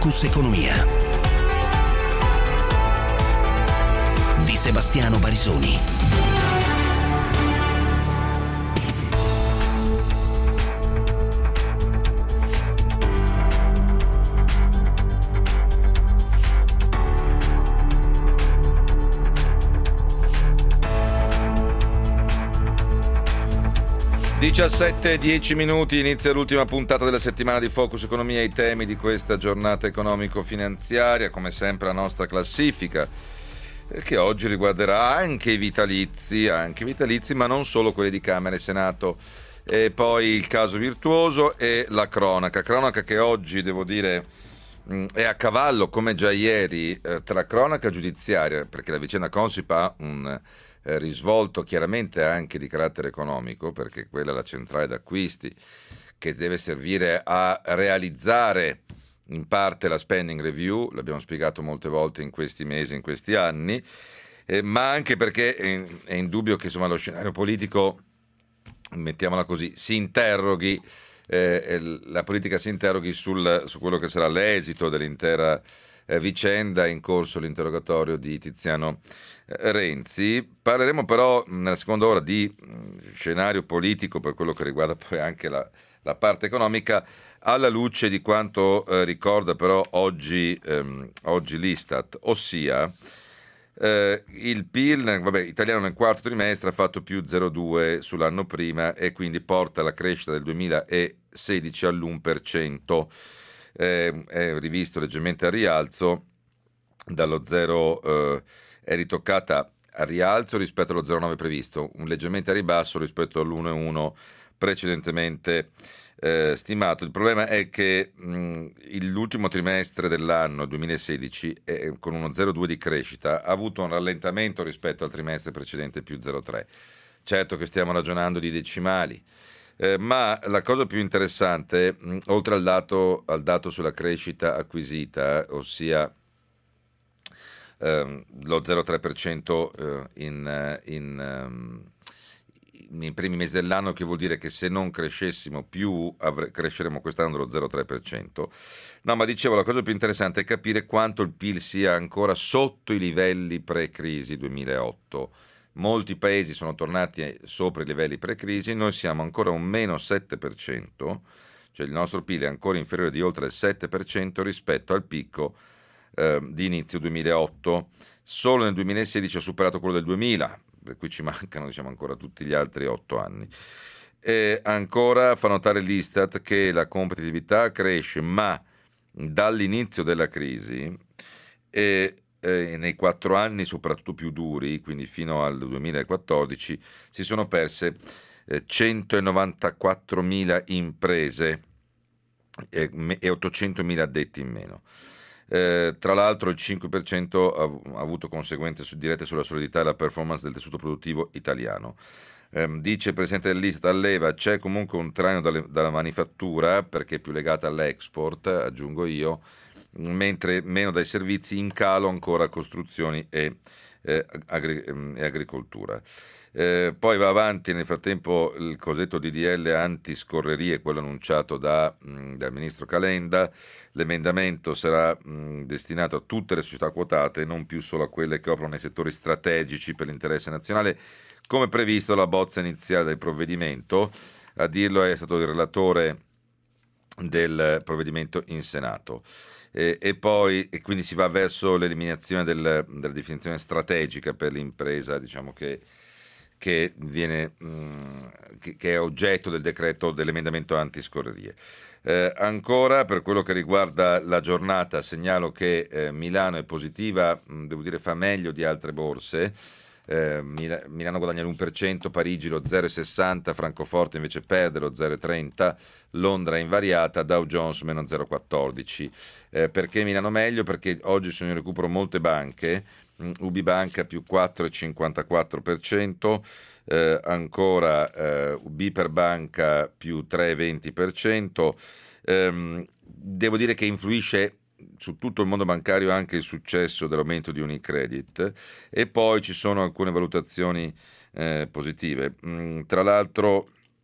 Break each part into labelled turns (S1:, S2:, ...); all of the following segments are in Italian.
S1: Focus Economia di Sebastiano Barisoni.
S2: Diciassette, 10 minuti, inizia l'ultima puntata della settimana di Focus Economia, i temi di questa giornata economico-finanziaria, come sempre la nostra classifica, che oggi riguarderà anche i vitalizi, ma non solo quelli di Camera e Senato, e poi il caso virtuoso e la cronaca che oggi, devo dire, è a cavallo, come già ieri, tra cronaca giudiziaria, perché la vicenda Consip ha un risvolto chiaramente anche di carattere economico, perché quella è la centrale d'acquisti che deve servire a realizzare in parte la spending review, l'abbiamo spiegato molte volte in questi mesi, in questi anni, ma anche perché è indubbio che insomma lo scenario politico, mettiamola così, si interroghi, la politica si interroghi su quello che sarà l'esito dell'intera vicenda, in corso l'interrogatorio di Tiziano Renzi. Parleremo però nella seconda ora di scenario politico per quello che riguarda poi anche la parte economica, alla luce di quanto ricorda però oggi l'Istat, ossia il PIL italiano nel quarto trimestre ha fatto più 0,2 sull'anno prima e quindi porta la crescita del 2016 all'1%. È rivisto leggermente al rialzo, dallo 0 è ritoccata a rialzo rispetto allo 0,9 previsto, un leggermente a ribasso rispetto all'1,1 precedentemente stimato. Il problema è che l'ultimo trimestre dell'anno 2016 con uno 0,2 di crescita ha avuto un rallentamento rispetto al trimestre precedente più 0,3. Certo che stiamo ragionando di decimali, ma la cosa più interessante, oltre al dato sulla crescita acquisita, ossia lo 0,3% nei primi mesi dell'anno, che vuol dire che se non crescessimo più cresceremo quest'anno lo 0,3%. No, ma dicevo, la cosa più interessante è capire quanto il PIL sia ancora sotto i livelli pre-crisi 2008. Molti paesi sono tornati sopra i livelli pre-crisi, noi siamo ancora un meno 7%, cioè il nostro PIL è ancora inferiore di oltre il 7% rispetto al picco di inizio 2008. Solo nel 2016 ha superato quello del 2000, per cui ci mancano ancora tutti gli altri 8 anni. E ancora fa notare l'Istat che la competitività cresce, ma dall'inizio della crisi nei 4 anni soprattutto più duri, quindi fino al 2014, si sono perse 194.000 imprese e 800.000 addetti in meno. Tra l'altro il 5% ha avuto conseguenze dirette sulla solidità e la performance del tessuto produttivo italiano. Dice il presidente dell'Istat Alleva, c'è comunque un traino dalla manifattura, perché è più legata all'export, aggiungo io, mentre meno dai servizi, in calo ancora costruzioni e agricoltura. Poi va avanti nel frattempo il cosiddetto DDL antiscorrerie, quello annunciato dal ministro Calenda. L'emendamento sarà destinato a tutte le società quotate, non più solo a quelle che operano nei settori strategici per l'interesse nazionale, come previsto dalla bozza iniziale del provvedimento. A dirlo è stato il relatore del provvedimento in Senato. E quindi si va verso l'eliminazione della definizione strategica per l'impresa, diciamo che viene che è oggetto del decreto dell'emendamento antiscorrerie. Ancora per quello che riguarda la giornata, segnalo che Milano è positiva, devo dire fa meglio di altre borse. Milano guadagna l'1%, Parigi lo 0,60%, Francoforte invece perde lo 0,30%, Londra è invariata, Dow Jones meno 0,14%. Perché Milano meglio? Perché oggi sono in recupero molte banche, UBI Banca più 4,54%, ancora BPER Banca più 3,20%. Devo dire che influisce su tutto il mondo bancario anche il successo dell'aumento di Unicredit, e poi ci sono alcune valutazioni positive. Tra l'altro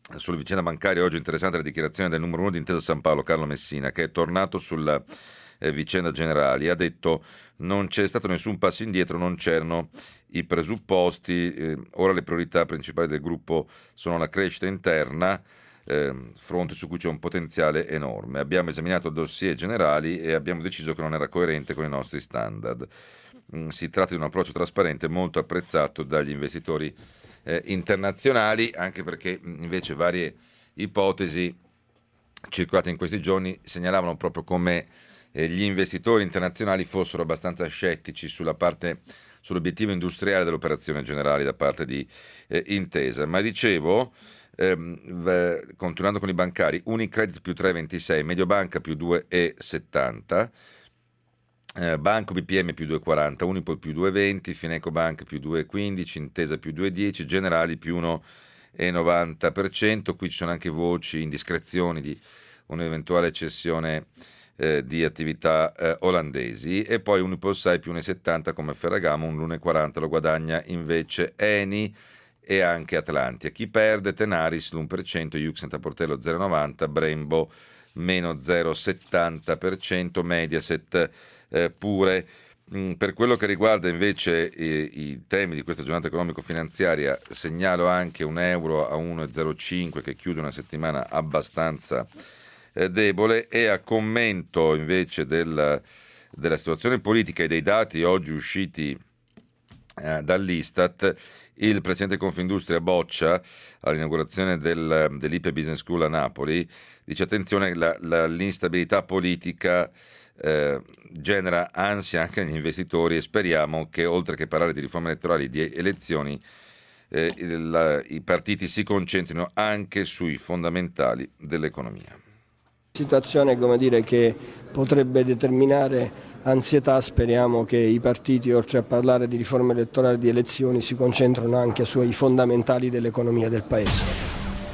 S2: Sulla vicenda bancaria oggi interessante la dichiarazione del numero 1 di Intesa San Paolo, Carlo Messina, che è tornato sulla vicenda Generali. Ha detto: non c'è stato nessun passo indietro, non c'erano i presupposti, ora le priorità principali del gruppo sono la crescita interna, fronte su cui c'è un potenziale enorme. Abbiamo esaminato dossier generali e abbiamo deciso che non era coerente con i nostri standard. Si tratta di un approccio trasparente molto apprezzato dagli investitori internazionali, anche perché invece varie ipotesi circolate in questi giorni segnalavano proprio come gli investitori internazionali fossero abbastanza scettici sull'obiettivo industriale dell'operazione Generali da parte di Intesa. Ma dicevo, continuando con i bancari, Unicredit più 3,26, Mediobanca più 2,70, Banco BPM più 2,40, Unipol più 2,20, Fineco Bank più 2,15, Intesa più 2,10, Generali più 1,90%. Qui ci sono anche voci, indiscrezioni di un'eventuale cessione di attività olandesi, e poi Unipol 6 più 1,70 come Ferragamo, un 1,40 lo guadagna invece Eni e anche Atlantia. Chi perde? Tenaris l'1%, Yux Portello 0,90, Brembo meno 0,70%, Mediaset pure. Per quello che riguarda invece i temi di questa giornata economico-finanziaria, segnalo anche un euro a 1,05 che chiude una settimana abbastanza debole, e a commento invece della situazione politica e dei dati oggi usciti dall'Istat, il presidente Confindustria Boccia all'inaugurazione dell'IPE Business School a Napoli dice: attenzione, l'instabilità politica genera ansia anche negli investitori, e speriamo che oltre che parlare di riforme elettorali, di elezioni, i partiti si concentrino anche sui fondamentali dell'economia.
S3: Situazione, come dire, che potrebbe determinare ansietà. Speriamo che i partiti, oltre a parlare di riforme elettorali e di elezioni, si concentrino anche sui fondamentali dell'economia del Paese.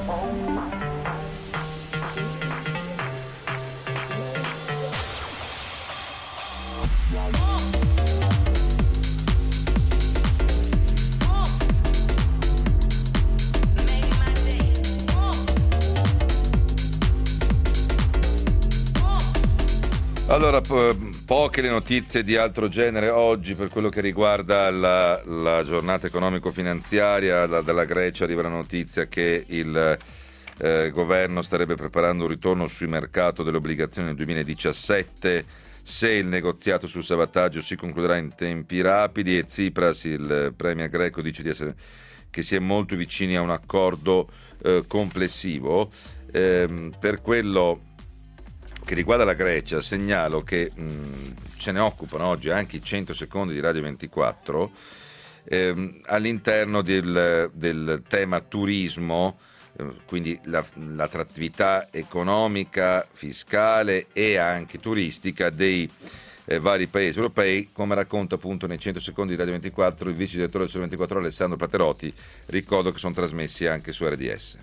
S2: Allora, poche le notizie di altro genere oggi per quello che riguarda la giornata economico-finanziaria. Dalla Grecia arriva la notizia che il governo starebbe preparando un ritorno sui mercati delle obbligazioni nel 2017 se il negoziato sul salvataggio si concluderà in tempi rapidi, e Tsipras, il premier greco, dice che si è molto vicini a un accordo complessivo. Per quello che riguarda la Grecia, segnalo che ce ne occupano oggi anche i 100 secondi di Radio 24 all'interno del tema turismo, quindi l'attrattività economica, fiscale e anche turistica dei vari paesi europei, come racconta appunto nei 100 secondi di Radio 24 il vice direttore del Sole 24 Alessandro Platerotti. Ricordo che sono trasmessi anche su RDS.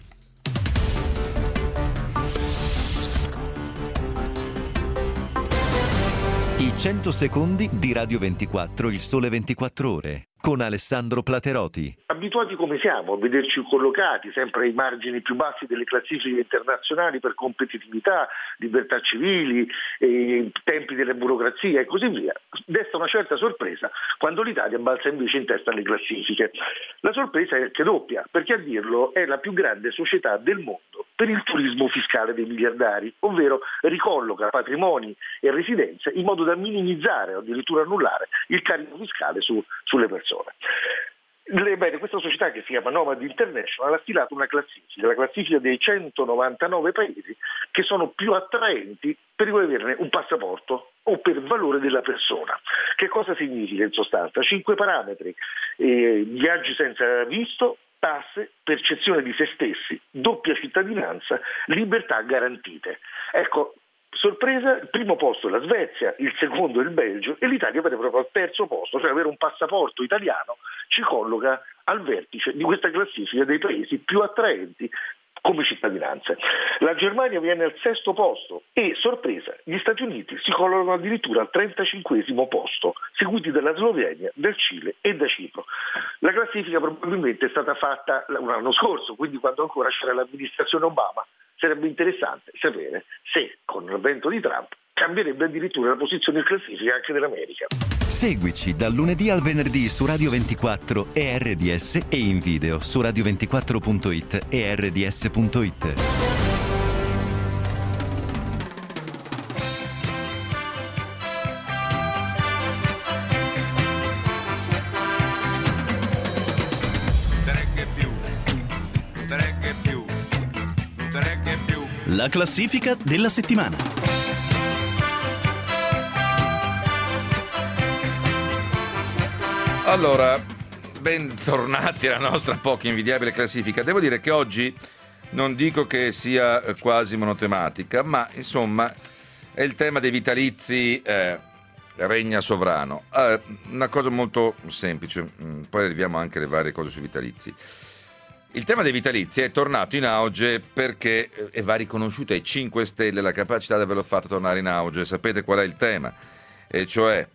S1: I 100 secondi di Radio 24, il Sole 24 Ore, con Alessandro Platerotti.
S4: Abituati come siamo a vederci collocati sempre ai margini più bassi delle classifiche internazionali per competitività, libertà civili, tempi della burocrazia e così via, desta una certa sorpresa quando l'Italia balza invece in testa alle classifiche. La sorpresa è che doppia, perché a dirlo è la più grande società del mondo per il turismo fiscale dei miliardari, ovvero ricolloca patrimoni e residenze in modo da minimizzare o addirittura annullare il carico fiscale sulle persone. Bene, questa società, che si chiama Nomad International, ha stilato una classifica, la classifica dei 199 paesi che sono più attraenti per averne un passaporto o per valore della persona. Che cosa significa in sostanza? 5 parametri: viaggi senza visto, tasse, percezione di se stessi, doppia cittadinanza, libertà garantite. Ecco, sorpresa, il primo posto è la Svezia, il secondo è il Belgio, e l'Italia per proprio al terzo posto, cioè avere un passaporto italiano ci colloca al vertice di questa classifica dei paesi più attraenti come cittadinanze. La Germania viene al 6° posto e, sorpresa, gli Stati Uniti si collocano addirittura al 35° posto, seguiti dalla Slovenia, dal Cile e da Cipro. La classifica probabilmente è stata fatta l'anno scorso, quindi quando ancora c'era l'amministrazione Obama. Sarebbe interessante sapere se con l'avvento di Trump cambierebbe addirittura la posizione in classifica anche dell'America.
S1: Seguici dal lunedì al venerdì su Radio 24 e RDS e in video su radio24.it e rds.it.
S5: La classifica della settimana.
S2: Allora, bentornati alla nostra poco invidiabile classifica. Devo dire che oggi non dico che sia quasi monotematica, ma insomma è il tema dei vitalizi regna sovrano. Una cosa molto semplice, poi arriviamo anche alle varie cose sui vitalizi. Il tema dei vitalizi è tornato in auge perché va riconosciuta ai 5 Stelle la capacità di averlo fatto tornare in auge. Sapete qual è il tema? E cioè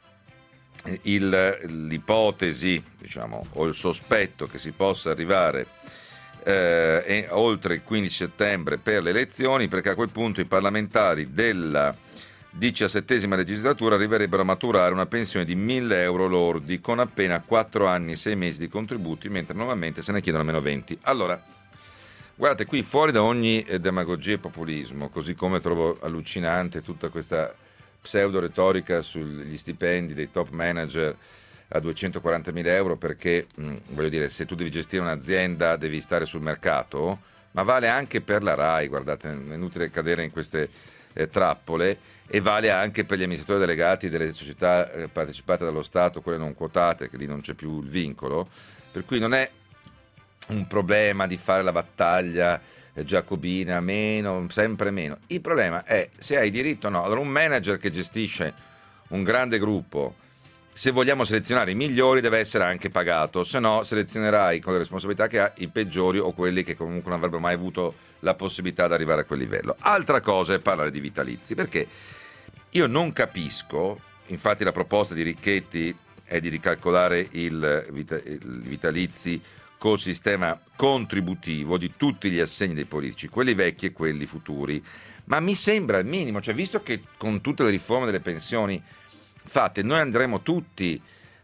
S2: l'ipotesi, diciamo, o il sospetto che si possa arrivare oltre il 15 settembre per le elezioni, perché a quel punto i parlamentari della 17ª legislatura arriverebbero a maturare una pensione di 1.000 euro lordi con appena 4 anni e 6 mesi di contributi, mentre normalmente se ne chiedono almeno 20. Allora, guardate, qui fuori da ogni demagogia e populismo, così come trovo allucinante tutta questa pseudo-retorica sugli stipendi dei top manager a 240.000 euro, perché, voglio dire, se tu devi gestire un'azienda devi stare sul mercato, ma vale anche per la RAI, guardate, è inutile cadere in queste trappole, e vale anche per gli amministratori delegati delle società partecipate dallo Stato, quelle non quotate, che lì non c'è più il vincolo, per cui non è un problema di fare la battaglia giacobina, meno, sempre meno. Il problema è se hai diritto o no. Allora, un manager che gestisce un grande gruppo, se vogliamo selezionare i migliori, deve essere anche pagato, se no selezionerai con le responsabilità che ha i peggiori o quelli che comunque non avrebbero mai avuto la possibilità di arrivare a quel livello. Altra cosa è parlare di vitalizi, perché io non capisco, infatti la proposta di Richetti è di ricalcolare i vitalizi col sistema contributivo di tutti gli assegni dei politici, quelli vecchi e quelli futuri, ma mi sembra il minimo, cioè visto che con tutte le riforme delle pensioni fatte noi andremo tutti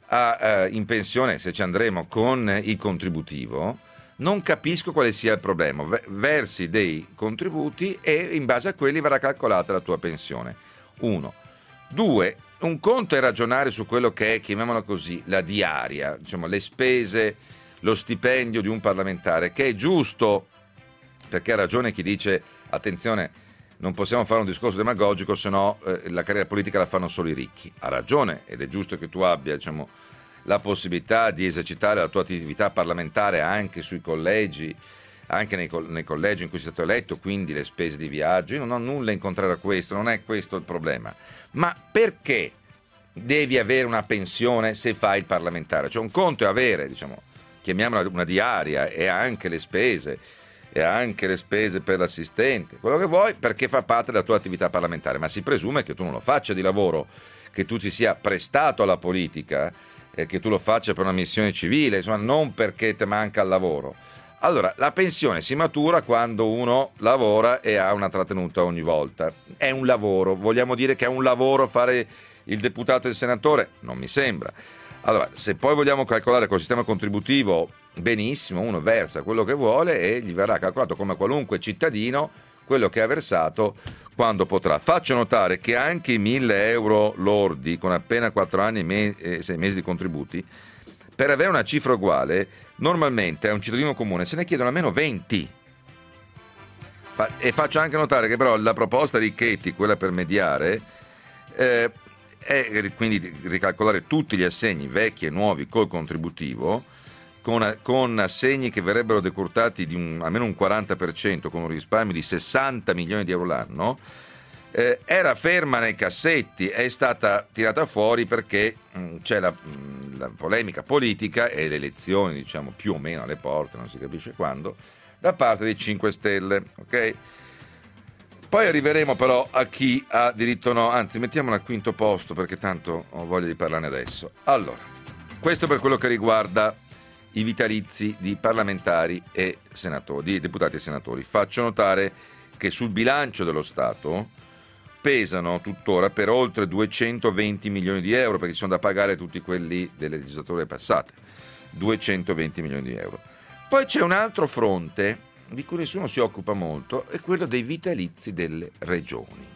S2: in pensione, se ci andremo, con il contributivo, non capisco quale sia il problema. Versi dei contributi e in base a quelli verrà calcolata la tua pensione. 1. 2. Un conto è ragionare su quello che è, chiamiamola così, la diaria, diciamo le spese, lo stipendio di un parlamentare, che è giusto, perché ha ragione chi dice attenzione, non possiamo fare un discorso demagogico, se no la carriera politica la fanno solo i ricchi. Ha ragione, ed è giusto che tu abbia, diciamo, la possibilità di esercitare la tua attività parlamentare anche sui collegi, anche nei collegi in cui sei stato eletto, quindi le spese di viaggio. Io non ho nulla in contrario a questo, non è questo il problema. Ma perché devi avere una pensione se fai il parlamentare? Cioè un conto è avere, diciamo, chiamiamola una diaria, e anche le spese per l'assistente, quello che vuoi, perché fa parte della tua attività parlamentare, ma si presume che tu non lo faccia di lavoro, che tu ti sia prestato alla politica, che tu lo faccia per una missione civile, insomma, non perché te manca il lavoro. Allora, la pensione si matura quando uno lavora e ha una trattenuta ogni volta. È un lavoro, vogliamo dire che è un lavoro fare il deputato e il senatore? Non mi sembra. Allora, se poi vogliamo calcolare col sistema contributivo, benissimo, uno versa quello che vuole e gli verrà calcolato come qualunque cittadino quello che ha versato quando potrà. Faccio notare che anche i 1.000 euro lordi con appena 4 anni e 6 mesi di contributi, per avere una cifra uguale, normalmente a un cittadino comune se ne chiedono almeno 20. E faccio anche notare che però la proposta di Richetti, quella per mediare, è quindi ricalcolare tutti gli assegni vecchi e nuovi col contributivo, con assegni che verrebbero decurtati di almeno un 40%, con un risparmio di 60 milioni di euro l'anno. Era ferma nei cassetti, è stata tirata fuori perché c'è la polemica politica e le elezioni, diciamo, più o meno alle porte, non si capisce quando, da parte dei 5 Stelle, ok? Poi arriveremo però a chi ha diritto no, anzi mettiamola al quinto posto perché tanto ho voglia di parlarne adesso. Allora, questo per quello che riguarda i vitalizi di parlamentari e senatori, di deputati e senatori. Faccio notare che sul bilancio dello Stato pesano tuttora per oltre 220 milioni di euro, perché ci sono da pagare tutti quelli delle legislature passate. 220 milioni di euro. Poi c'è un altro fronte di cui nessuno si occupa molto, è quello dei vitalizi delle regioni,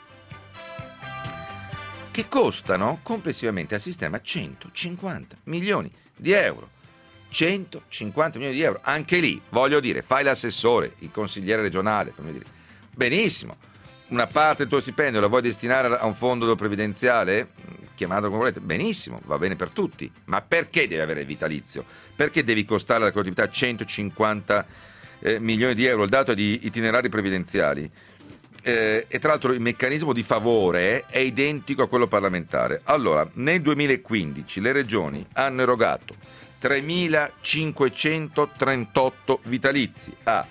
S2: che costano complessivamente al sistema 150 milioni di euro. 150 milioni di euro. Anche lì, voglio dire, fai l'assessore, il consigliere regionale, per dire, benissimo, una parte del tuo stipendio la vuoi destinare a un fondo previdenziale, chiamato come volete, benissimo, va bene per tutti, ma perché devi avere il vitalizio? Perché devi costare alla collettività 150 milioni di euro? Il dato è di itinerari previdenziali e tra l'altro il meccanismo di favore è identico a quello parlamentare. Allora, nel 2015 le regioni hanno erogato 3.538 vitalizi a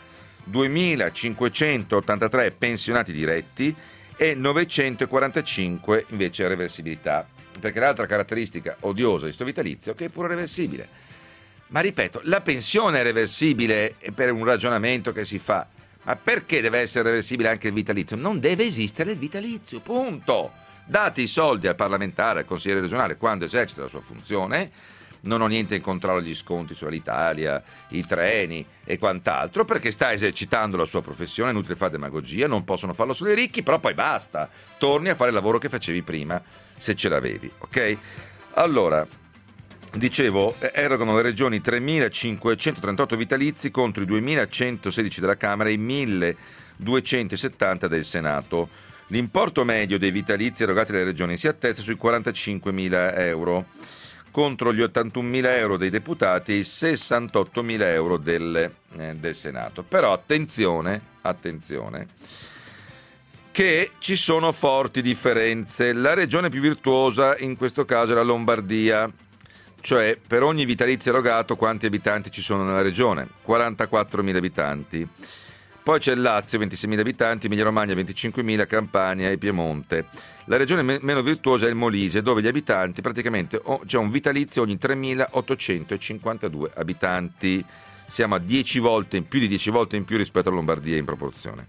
S2: 2.583 pensionati diretti e 945 invece reversibilità, perché l'altra caratteristica odiosa di questo vitalizio è che è pure reversibile. Ma ripeto, la pensione è reversibile per un ragionamento che si fa, ma perché deve essere reversibile anche il vitalizio? Non deve esistere il vitalizio, punto. Date i soldi al parlamentare, al consigliere regionale quando esercita la sua funzione. Non ho niente in controllo agli sconti sull'Italia, i treni e quant'altro, perché sta esercitando la sua professione, è inutile fare demagogia, non possono farlo solo i ricchi, però poi basta, torni a fare il lavoro che facevi prima, se ce l'avevi, ok? Allora, dicevo, erogano le regioni 3.538 vitalizi contro i 2.116 della Camera e i 1.270 del Senato. L'importo medio dei vitalizi erogati dalle regioni si attesta sui 45.000 euro, contro gli 81.000 euro dei deputati e i 68.000 euro del Senato. Però attenzione, che ci sono forti differenze. La regione più virtuosa in questo caso è la Lombardia, cioè per ogni vitalizio erogato quanti abitanti ci sono nella regione? 44.000 abitanti. Poi c'è il Lazio, 26.000 abitanti, Emilia Romagna 25.000, Campania e Piemonte. La regione meno virtuosa è il Molise, dove gli abitanti praticamente c'è un vitalizio ogni 3.852 abitanti. Siamo a 10 volte in più, di 10 volte in più rispetto alla Lombardia in proporzione.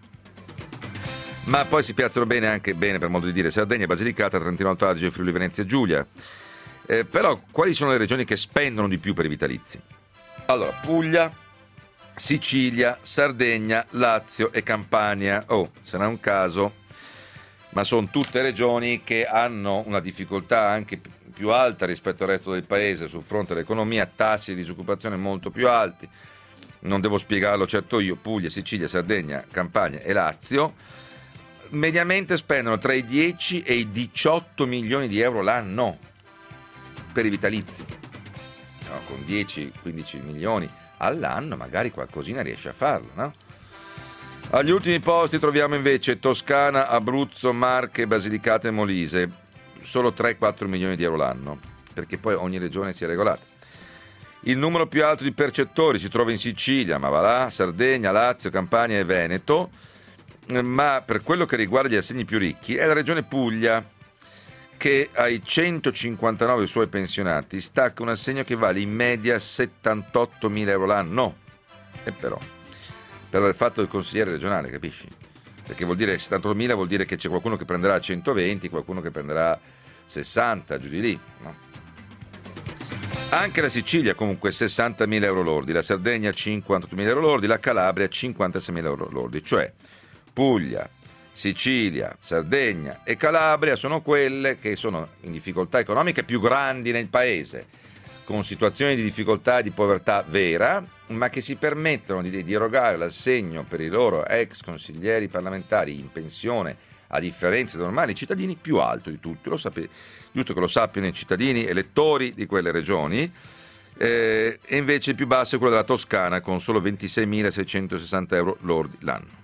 S2: Ma poi si piazzano bene anche, per modo di dire, Sardegna, Basilicata, Trentino Alto Adige, Friuli Venezia Giulia. Però quali sono le regioni che spendono di più per i vitalizi? Allora, Puglia, Sicilia, Sardegna, Lazio e Campania. Sarà un caso, ma sono tutte regioni che hanno una difficoltà anche più alta rispetto al resto del paese sul fronte dell'economia, tassi di disoccupazione molto più alti. Non devo spiegarlo certo io. Puglia, Sicilia, Sardegna, Campania e Lazio mediamente spendono tra i 10 e i 18 milioni di euro l'anno per i vitalizi. No, con 10-15 milioni all'anno magari qualcosina riesce a farlo, no? Agli ultimi posti troviamo invece Toscana, Abruzzo, Marche, Basilicata e Molise, solo 3-4 milioni di euro l'anno, perché poi ogni regione si è regolata. Il numero più alto di percettori si trova in Sicilia, ma va là, Sardegna, Lazio, Campania e Veneto, ma per quello che riguarda gli assegni più ricchi è la regione Puglia, che ai 159 suoi pensionati stacca un assegno che vale in media 78.000 euro l'anno. E però, per aver fatto il consigliere regionale, capisci? Perché vuol dire 78.000, vuol dire che c'è qualcuno che prenderà 120, qualcuno che prenderà 60, giù di lì, no? Anche la Sicilia comunque 60.000 euro lordi, la Sardegna 58.000 euro lordi, la Calabria 56.000 euro lordi, cioè Puglia, Sicilia, Sardegna e Calabria sono quelle che sono in difficoltà economiche più grandi nel paese, con situazioni di difficoltà e di povertà vera, ma che si permettono di erogare l'assegno per i loro ex consiglieri parlamentari in pensione, a differenza dei normali cittadini, più alto di tutti. Giusto che lo sappiano i cittadini elettori di quelle regioni. E invece il più basso è quello della Toscana, con solo 26.660 euro lordi l'anno.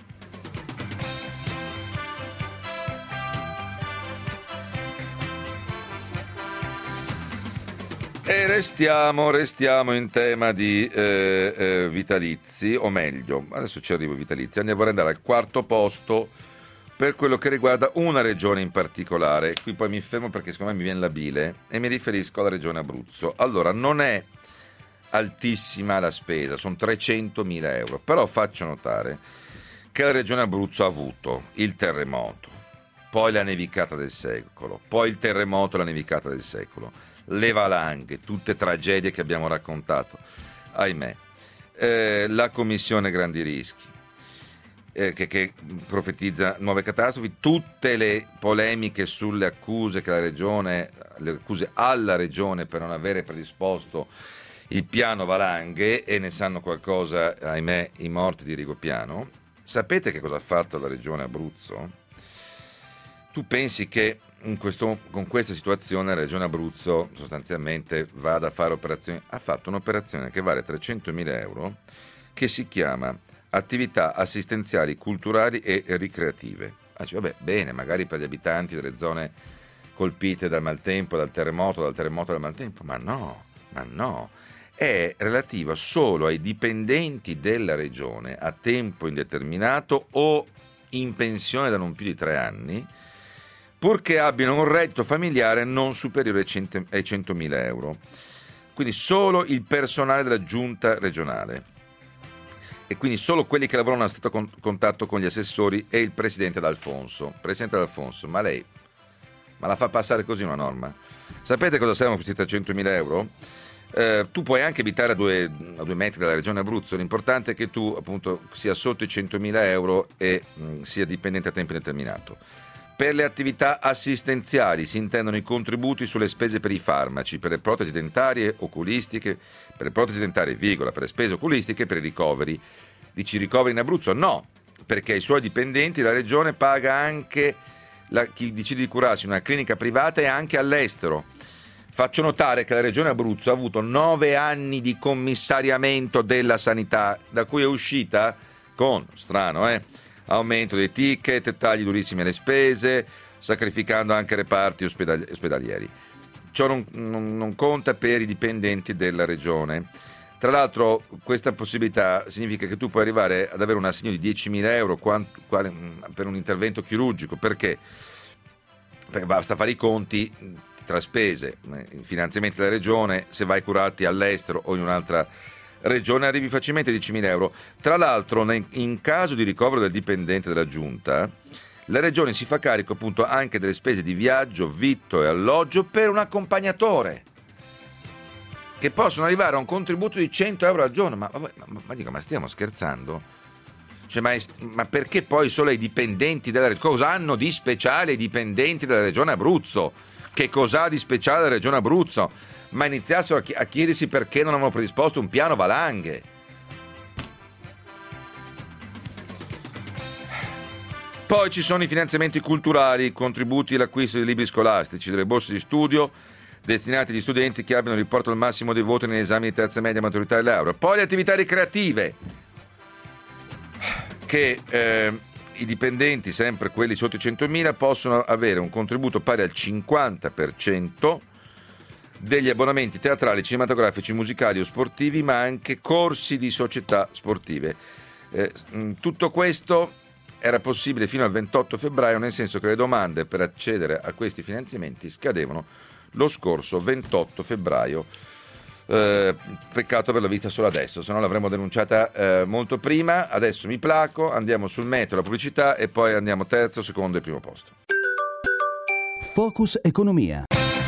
S2: E Restiamo in tema di vitalizi, o meglio, adesso ci arrivo ai vitalizi. Vorrei andare al quarto posto per quello che riguarda una regione in particolare. Qui poi mi fermo perché secondo me mi viene la bile e mi riferisco alla regione Abruzzo. Allora, non è altissima la spesa, sono 300.000 euro, però faccio notare che la regione Abruzzo ha avuto il terremoto, poi la nevicata del secolo, poi il terremoto e la nevicata del secolo, le valanghe, tutte tragedie che abbiamo raccontato, ahimè, la commissione grandi rischi, che profetizza nuove catastrofi, tutte le polemiche sulle accuse che le accuse alla regione per non avere predisposto il piano valanghe, e ne sanno qualcosa, ahimè, i morti di Rigopiano. Sapete che cosa ha fatto la regione Abruzzo? Tu pensi che con questa situazione la regione Abruzzo sostanzialmente vada a fare operazioni? Ha fatto un'operazione che vale 300.000 euro, che si chiama attività assistenziali, culturali e ricreative. Vabbè, bene, magari per gli abitanti delle zone colpite dal maltempo, dal terremoto e dal maltempo, ma no, è relativa solo ai dipendenti della regione a tempo indeterminato o in pensione da non più di 3 anni, purché abbiano un reddito familiare non superiore ai 100.000 euro. Quindi solo il personale della giunta regionale, e quindi solo quelli che lavorano a stretto contatto con gli assessori e il presidente D'Alfonso. Presidente D'Alfonso, ma lei la fa passare così una norma? Sapete cosa servono questi 300.000 euro? Tu puoi anche abitare a due metri dalla regione Abruzzo, l'importante è che tu appunto sia sotto i 100.000 euro e sia dipendente a tempo indeterminato. Per le attività assistenziali si intendono i contributi sulle spese per i farmaci, per le protesi dentarie, oculistiche, per le protesi dentarie, per le spese oculistiche, per i ricoveri. Dici ricoveri in Abruzzo? No, perché ai suoi dipendenti la regione paga anche chi decide di curarsi in una clinica privata e anche all'estero. Faccio notare che la regione Abruzzo ha avuto 9 anni di commissariamento della sanità, da cui è uscita con, aumento dei ticket, tagli durissimi alle spese, sacrificando anche reparti ospedalieri. Ciò non conta per i dipendenti della regione. Tra l'altro questa possibilità significa che tu puoi arrivare ad avere un assegno di 10.000 euro per un intervento chirurgico. Perché? Perché basta fare i conti tra spese, finanziamenti della regione, se vai a curarti all'estero o in un'altra regione arrivi facilmente a 10.000 euro. Tra l'altro in caso di ricovero del dipendente della giunta, la regione si fa carico appunto anche delle spese di viaggio, vitto e alloggio per un accompagnatore, che possono arrivare a un contributo di 100 euro al giorno. Ma stiamo scherzando? Ma perché poi solo i dipendenti della regione? Cosa hanno di speciale i dipendenti della regione Abruzzo? Che cosa ha di speciale la regione Abruzzo? Ma iniziassero a chiedersi perché non avevano predisposto un piano valanghe. Poi ci sono i finanziamenti culturali, contributi all'acquisto di libri scolastici, delle borse di studio destinati agli studenti che abbiano riportato il massimo dei voti negli esami di terza media, maturità e laurea. Poi le attività ricreative, che i dipendenti, sempre quelli sotto i 100.000, possono avere un contributo pari al 50% degli abbonamenti teatrali, cinematografici, musicali o sportivi, ma anche corsi di società sportive. Tutto questo era possibile fino al 28 febbraio, nel senso che le domande per accedere a questi finanziamenti scadevano lo scorso 28 febbraio. Peccato averla vista solo adesso, se no l'avremmo denunciata molto prima. Adesso mi placo, andiamo sul meteo, la pubblicità, e poi andiamo terzo, secondo e primo posto.
S5: Focus Economia.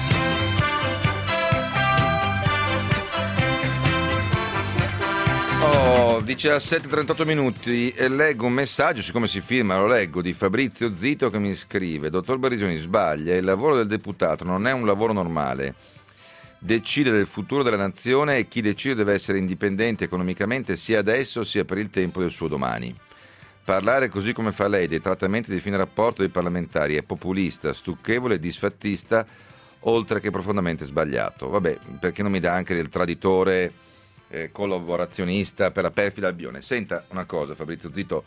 S2: Oh, 17:38 minuti e leggo un messaggio, siccome si firma lo leggo, di Fabrizio Zito, che mi scrive: dottor Barisoni, sbaglia, il lavoro del deputato non è un lavoro normale. Decide del futuro della nazione e chi decide deve essere indipendente economicamente sia adesso sia per il tempo del suo domani. Parlare così come fa lei dei trattamenti di fine rapporto dei parlamentari è populista, stucchevole e disfattista, oltre che profondamente sbagliato. Vabbè, perché non mi dà anche del traditore collaborazionista per la perfida Albione? Senta una cosa, Fabrizio Zito,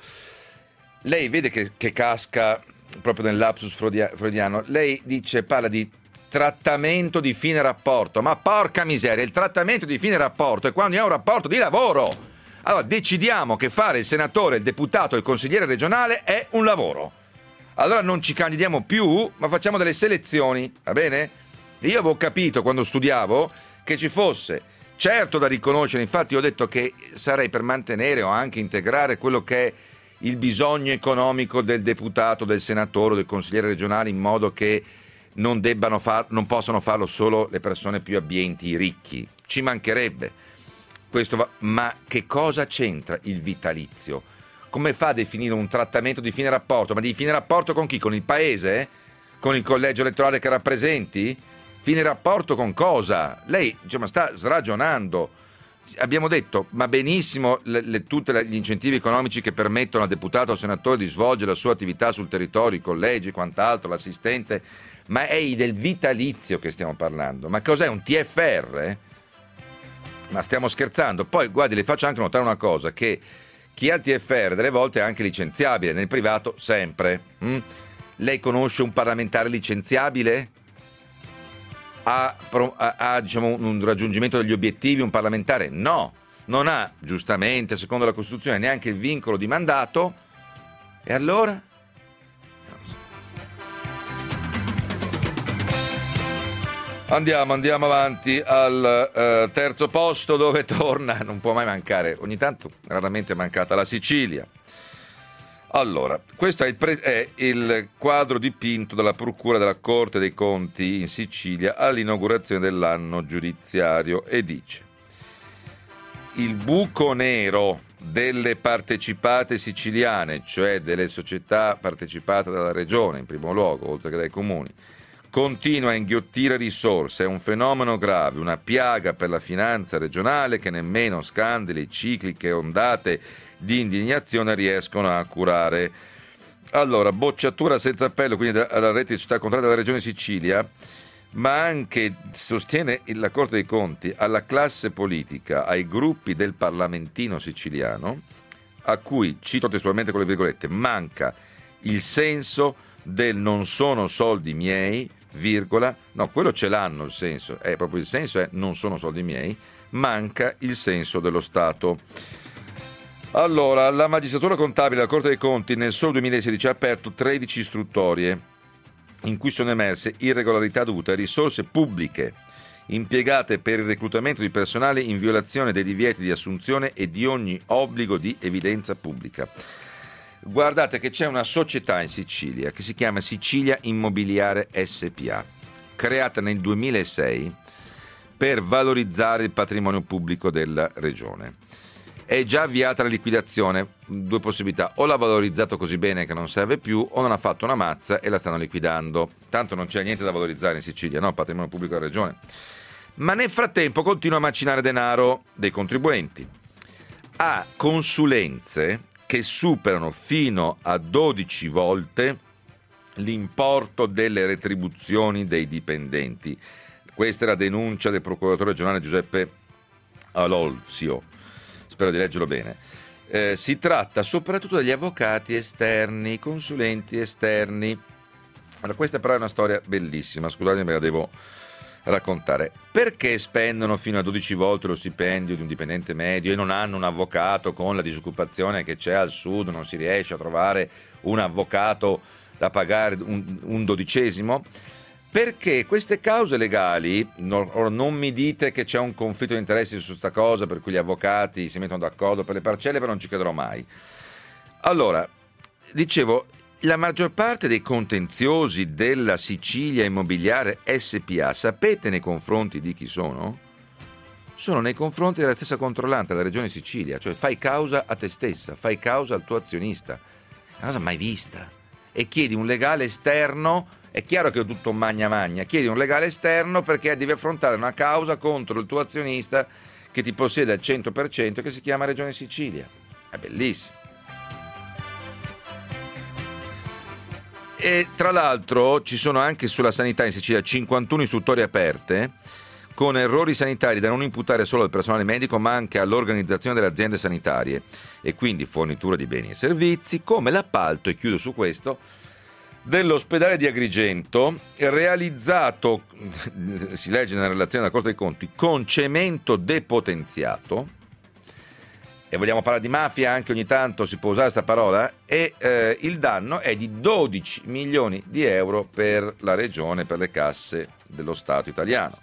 S2: lei vede che casca proprio nel lapsus freudiano. Lei parla di trattamento di fine rapporto. Ma porca miseria, il trattamento di fine rapporto è quando hai un rapporto di lavoro. Allora decidiamo che fare il senatore, il deputato, il consigliere regionale è un lavoro. Allora non ci candidiamo più, ma facciamo delle selezioni, va bene? Io avevo capito quando studiavo che ci fosse, certo da riconoscere, infatti ho detto che sarei per mantenere o anche integrare quello che è il bisogno economico del deputato, del senatore o del consigliere regionale, in modo che non possano farlo solo le persone più abbienti, i ricchi. Ci mancherebbe. Ma che cosa c'entra il vitalizio? Come fa a definire un trattamento di fine rapporto? Ma di fine rapporto con chi? Con il paese? Con il collegio elettorale che rappresenti? Fine rapporto con cosa? Lei sta sragionando. Abbiamo detto, ma benissimo tutti gli incentivi economici che permettono al deputato o al senatore di svolgere la sua attività sul territorio, i collegi, quant'altro, l'assistente, ma è del vitalizio che stiamo parlando. Ma cos'è, un TFR? Ma stiamo scherzando? Poi, guardi, le faccio anche notare una cosa, che chi ha il TFR delle volte è anche licenziabile, nel privato sempre. Lei conosce un parlamentare licenziabile? Ha un raggiungimento degli obiettivi un parlamentare? No, non ha, giustamente, secondo la Costituzione, neanche il vincolo di mandato. E allora? Andiamo avanti al terzo posto, dove torna, non può mai mancare, ogni tanto raramente è mancata, la Sicilia. Allora, questo è il quadro dipinto dalla Procura della Corte dei Conti in Sicilia all'inaugurazione dell'anno giudiziario e dice: il buco nero delle partecipate siciliane, cioè delle società partecipate dalla Regione in primo luogo, oltre che dai comuni, continua a inghiottire risorse, è un fenomeno grave, una piaga per la finanza regionale che nemmeno scandali, cicliche ondate di indignazione riescono a curare. Allora, bocciatura senza appello quindi alla rete di società contrarie della Regione Sicilia, ma anche, sostiene la Corte dei Conti, alla classe politica, ai gruppi del parlamentino siciliano, a cui, cito testualmente con le virgolette, manca il senso del non sono soldi miei, virgola, no, quello ce l'hanno il senso, è proprio il senso è non sono soldi miei, manca il senso dello Stato. Allora, la magistratura contabile della Corte dei Conti nel solo 2016 ha aperto 13 istruttorie in cui sono emerse irregolarità dovute a risorse pubbliche impiegate per il reclutamento di personale in violazione dei divieti di assunzione e di ogni obbligo di evidenza pubblica. Guardate che c'è una società in Sicilia che si chiama Sicilia Immobiliare SPA, creata nel 2006 per valorizzare il patrimonio pubblico della regione. È già avviata la liquidazione, due possibilità: o l'ha valorizzato così bene che non serve più, o non ha fatto una mazza e la stanno liquidando. Tanto non c'è niente da valorizzare in Sicilia, no? Patrimonio pubblico della regione. Ma nel frattempo continua a macinare denaro dei contribuenti. Ha consulenze che superano fino a 12 volte l'importo delle retribuzioni dei dipendenti. Questa è la denuncia del procuratore regionale Giuseppe Alolzio. Spero di leggerlo bene. Si tratta soprattutto degli avvocati esterni, consulenti esterni. Allora, questa però è una storia bellissima, scusatemi, me la devo raccontare. Perché spendono fino a 12 volte lo stipendio di un dipendente medio e non hanno un avvocato? Con la disoccupazione che c'è al sud non si riesce a trovare un avvocato da pagare un dodicesimo? Perché queste cause legali, non mi dite che c'è un conflitto di interessi su questa cosa per cui gli avvocati si mettono d'accordo per le parcelle, però non ci crederò mai. Allora, dicevo, la maggior parte dei contenziosi della Sicilia Immobiliare SPA, sapete nei confronti di chi sono? Sono nei confronti della stessa controllante, della Regione Sicilia, cioè fai causa a te stessa, fai causa al tuo azionista. È una cosa mai vista. E chiedi un legale esterno. È chiaro che è tutto magna, chiedi un legale esterno perché devi affrontare una causa contro il tuo azionista che ti possiede al 100%, che si chiama Regione Sicilia. È bellissimo. E tra l'altro ci sono anche sulla sanità in Sicilia 51 istruttorie aperte con errori sanitari da non imputare solo al personale medico ma anche all'organizzazione delle aziende sanitarie e quindi fornitura di beni e servizi, come l'appalto, e chiudo su questo, dell'ospedale di Agrigento, realizzato, si legge nella relazione della Corte dei Conti, con cemento depotenziato, e vogliamo parlare di mafia anche ogni tanto, si può usare questa parola, e il danno è di 12 milioni di euro per la regione, per le casse dello Stato italiano.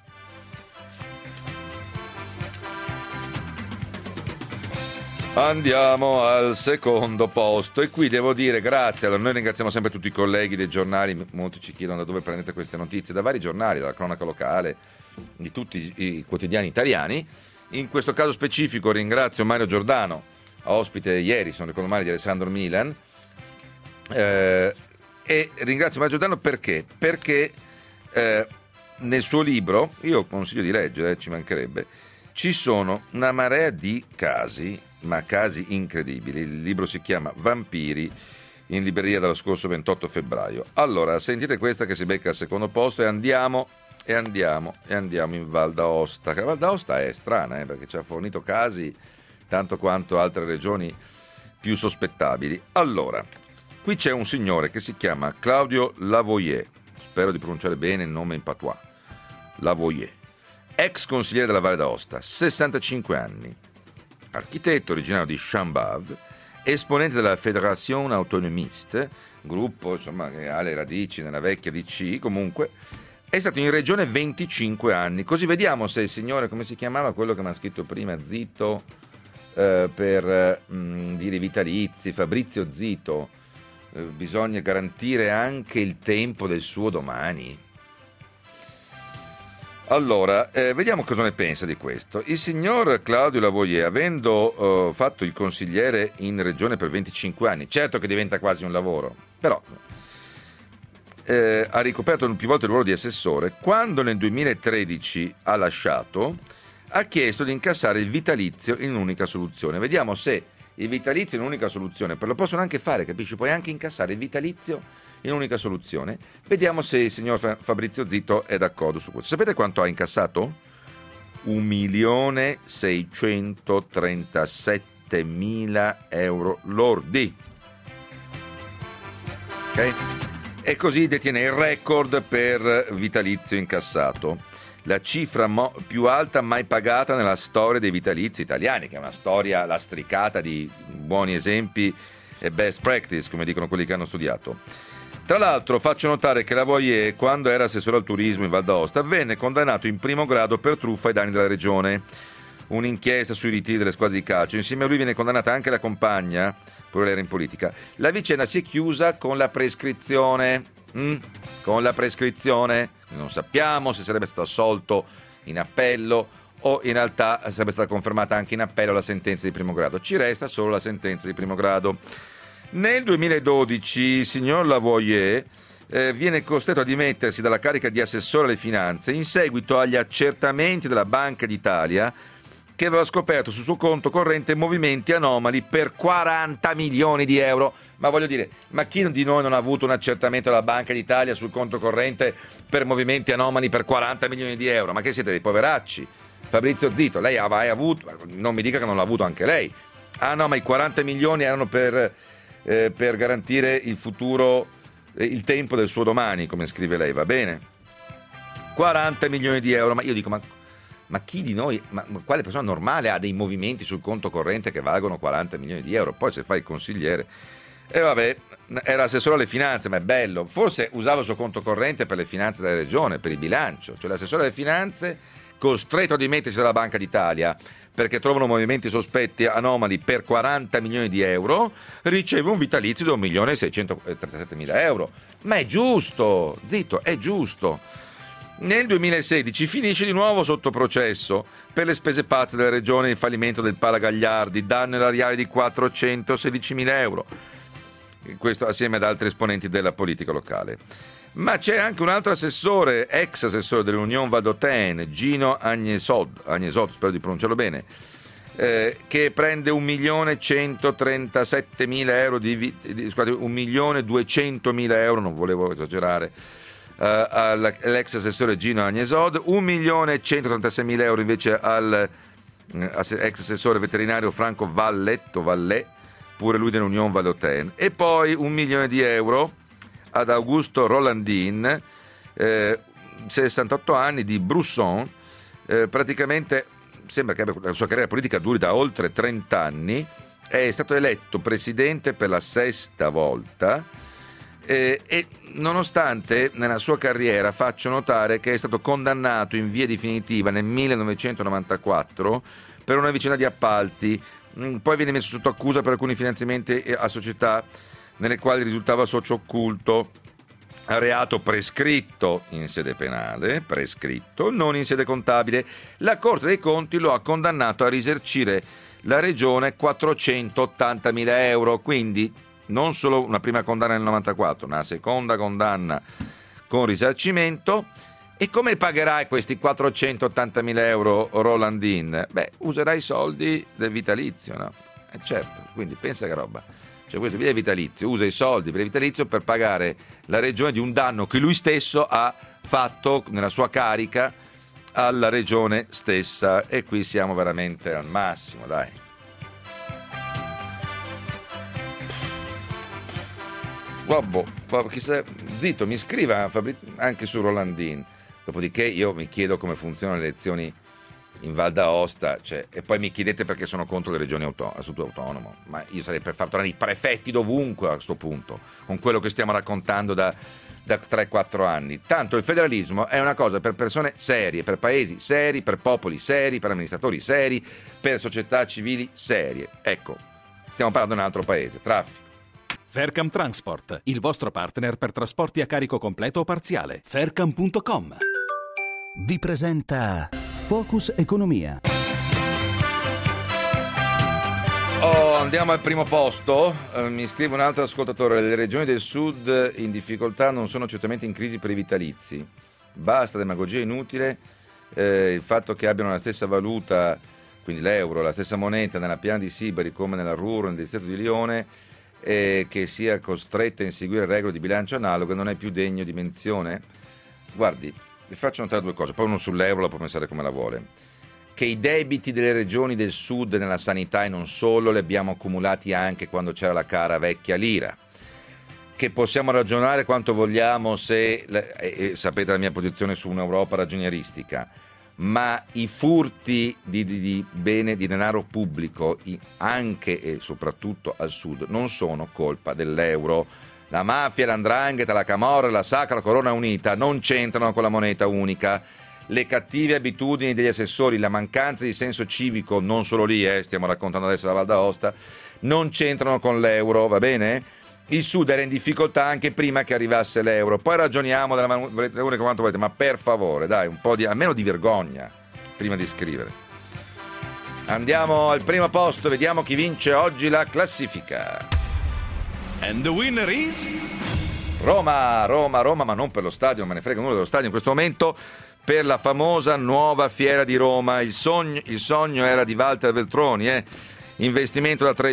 S2: Andiamo al secondo posto, e qui devo dire grazie, allora noi ringraziamo sempre tutti i colleghi dei giornali, molti ci chiedono da dove prendete queste notizie, da vari giornali, dalla cronaca locale, di tutti i quotidiani italiani. In questo caso specifico ringrazio Mario Giordano, ospite ieri, se non ricordo male, di Alessandro Milan, e ringrazio Mario Giordano perché nel suo libro, io consiglio di leggere, ci mancherebbe, ci sono una marea di casi, ma casi incredibili. Il libro si chiama Vampiri, in libreria dallo scorso 28 febbraio. Allora, sentite questa che si becca al secondo posto, e andiamo in Val d'Aosta. La Val d'Aosta è strana, perché ci ha fornito casi tanto quanto altre regioni più sospettabili. Allora, qui c'è un signore che si chiama Claudio Lavoyer, spero di pronunciare bene il nome in patois, Lavoyer, ex consigliere della Valle d'Aosta, 65 anni, architetto originario di Chambave, esponente della Fédération Autonomiste, gruppo insomma che ha le radici nella vecchia DC. Comunque è stato in regione 25 anni, così vediamo se il signore, come si chiamava quello che mi ha scritto prima, Zito, per dire vitalizi, Fabrizio Zito, bisogna garantire anche il tempo del suo domani. Allora, vediamo cosa ne pensa di questo. Il signor Claudio Lavoyer, avendo fatto il consigliere in regione per 25 anni, certo che diventa quasi un lavoro, però ha ricoperto più volte il ruolo di assessore. Quando nel 2013 ha lasciato, ha chiesto di incassare il vitalizio in un'unica soluzione. Vediamo se il vitalizio in un'unica soluzione, lo possono anche fare, capisci? Puoi anche incassare il vitalizio in un'unica soluzione. Vediamo se il signor Fabrizio Zito è d'accordo su questo. Sapete quanto ha incassato? 1.637.000 euro lordi. Ok? E così detiene il record per vitalizio incassato, la cifra più alta mai pagata nella storia dei vitalizi italiani, che è una storia lastricata di buoni esempi e best practice, come dicono quelli che hanno studiato. Tra l'altro faccio notare che Lavoyer, quando era assessore al turismo in Val d'Aosta, venne condannato in primo grado per truffa ai danni della regione. Un'inchiesta sui ritiri delle squadre di calcio. Insieme a lui viene condannata anche la compagna, pure lei era in politica. La vicenda si è chiusa con la prescrizione. Con la prescrizione. Non sappiamo se sarebbe stato assolto in appello o in realtà sarebbe stata confermata anche in appello la sentenza di primo grado. Ci resta solo la sentenza di primo grado. Nel 2012 il signor Lavoyer viene costretto a dimettersi dalla carica di assessore alle finanze in seguito agli accertamenti della Banca d'Italia, che aveva scoperto sul suo conto corrente movimenti anomali per 40 milioni di euro. Ma voglio dire, ma chi di noi non ha avuto un accertamento della Banca d'Italia sul conto corrente per movimenti anomali per 40 milioni di euro? Ma che siete dei poveracci? Fabrizio Zito, lei ha mai avuto, non mi dica che non l'ha avuto anche lei. Ah no, ma i 40 milioni erano per garantire il futuro, il tempo del suo domani, come scrive lei, va bene? 40 milioni di euro, ma io dico, ma chi di noi, ma quale persona normale ha dei movimenti sul conto corrente che valgono 40 milioni di euro? Poi se fai il consigliere, vabbè, era assessore alle finanze, ma è bello, forse usava il suo conto corrente per le finanze della regione, per il bilancio, cioè l'assessore alle finanze costretto a dimettersi dalla Banca d'Italia perché trovano movimenti sospetti anomali per 40 milioni di euro, riceve un vitalizio di 1.637.000 euro. Ma è giusto, Zitto, è giusto. Nel 2016 finisce di nuovo sotto processo per le spese pazze della regione e il fallimento del Pala Gagliardi, danno erariale di 416.000 euro. Questo assieme ad altri esponenti della politica locale. Ma c'è anche un altro assessore, ex assessore dell'Union Valdôtaine, Gino Agnesod, spero di pronunciarlo bene, che prende 1.137.000 euro, 1.200.000 euro, non volevo esagerare, all'ex assessore Gino Agnesod, 1.136.000 euro invece all'ex assessore veterinario Franco Vallet, pure lui dell'Union Valdôtaine, e poi 1 milione di euro ad Augusto Rolandin, 68 anni, di Brusson. Praticamente sembra che la sua carriera politica duri da oltre 30 anni. È stato eletto presidente per la 6ª volta e nonostante nella sua carriera faccio notare che è stato condannato in via definitiva nel 1994 per una vicenda di appalti. Poi viene messo sotto accusa per alcuni finanziamenti a società nelle quali risultava socio occulto, reato prescritto in sede penale, prescritto, non in sede contabile. La Corte dei Conti lo ha condannato a risarcire la Regione 480.000 euro, quindi non solo una prima condanna nel 94, una seconda condanna con risarcimento. E come pagherai questi 480.000 euro, Rolandin? Beh, userai i soldi del vitalizio, no? Certo, quindi pensa che roba. Cioè questo via vitalizio, usa i soldi per il vitalizio per pagare la regione di un danno che lui stesso ha fatto nella sua carica alla regione stessa, e qui siamo veramente al massimo, dai. Zitto, mi scriva anche su Rolandin. Dopodiché io mi chiedo come funzionano le elezioni in Val d'Aosta, e poi mi chiedete perché sono contro le regioni a statuto autonomo, ma io sarei per far tornare i prefetti dovunque a questo punto, con quello che stiamo raccontando da 3-4 anni. Tanto il federalismo è una cosa per persone serie, per paesi seri, per popoli seri, per amministratori seri, per società civili serie. Ecco, stiamo parlando di un altro paese. Traffico.
S5: Faircam Transport, il vostro partner per trasporti a carico completo o parziale. Faircam.com vi presenta Focus Economia.
S2: Andiamo al primo posto. Mi scrive un altro ascoltatore: le regioni del sud in difficoltà non sono certamente in crisi per i vitalizi. Basta demagogia inutile. Il fatto che abbiano la stessa valuta, quindi l'euro, la stessa moneta nella piana di Sibari come nella Ruhr, nel distretto di Lione, che sia costretta a inseguire regole di bilancio analoghe non è più degno di menzione. Guardi, vi faccio notare due cose, poi uno sull'euro la può pensare come la vuole. Che i debiti delle regioni del sud nella sanità e non solo li abbiamo accumulati anche quando c'era la cara vecchia lira. Che possiamo ragionare quanto vogliamo sapete la mia posizione su un'Europa ragionieristica, ma i furti di bene, di denaro pubblico, anche e soprattutto al sud, non sono colpa dell'euro. La mafia, l'andrangheta, la camorra, la Sacra Corona Unita non c'entrano con la moneta unica. Le cattive abitudini degli assessori, la mancanza di senso civico, non solo lì, stiamo raccontando adesso la Val d'Aosta, non c'entrano con l'euro, va bene? Il sud era in difficoltà anche prima che arrivasse l'euro. Poi ragioniamo della unica quanto volete, ma per favore, dai, un po' di almeno di vergogna prima di scrivere. Andiamo al primo posto, vediamo chi vince oggi la classifica.
S5: And the winner is
S2: Roma, ma non per lo stadio, non me ne frega nulla dello stadio in questo momento, per la famosa nuova fiera di Roma. Il sogno era di Walter Veltroni, investimento da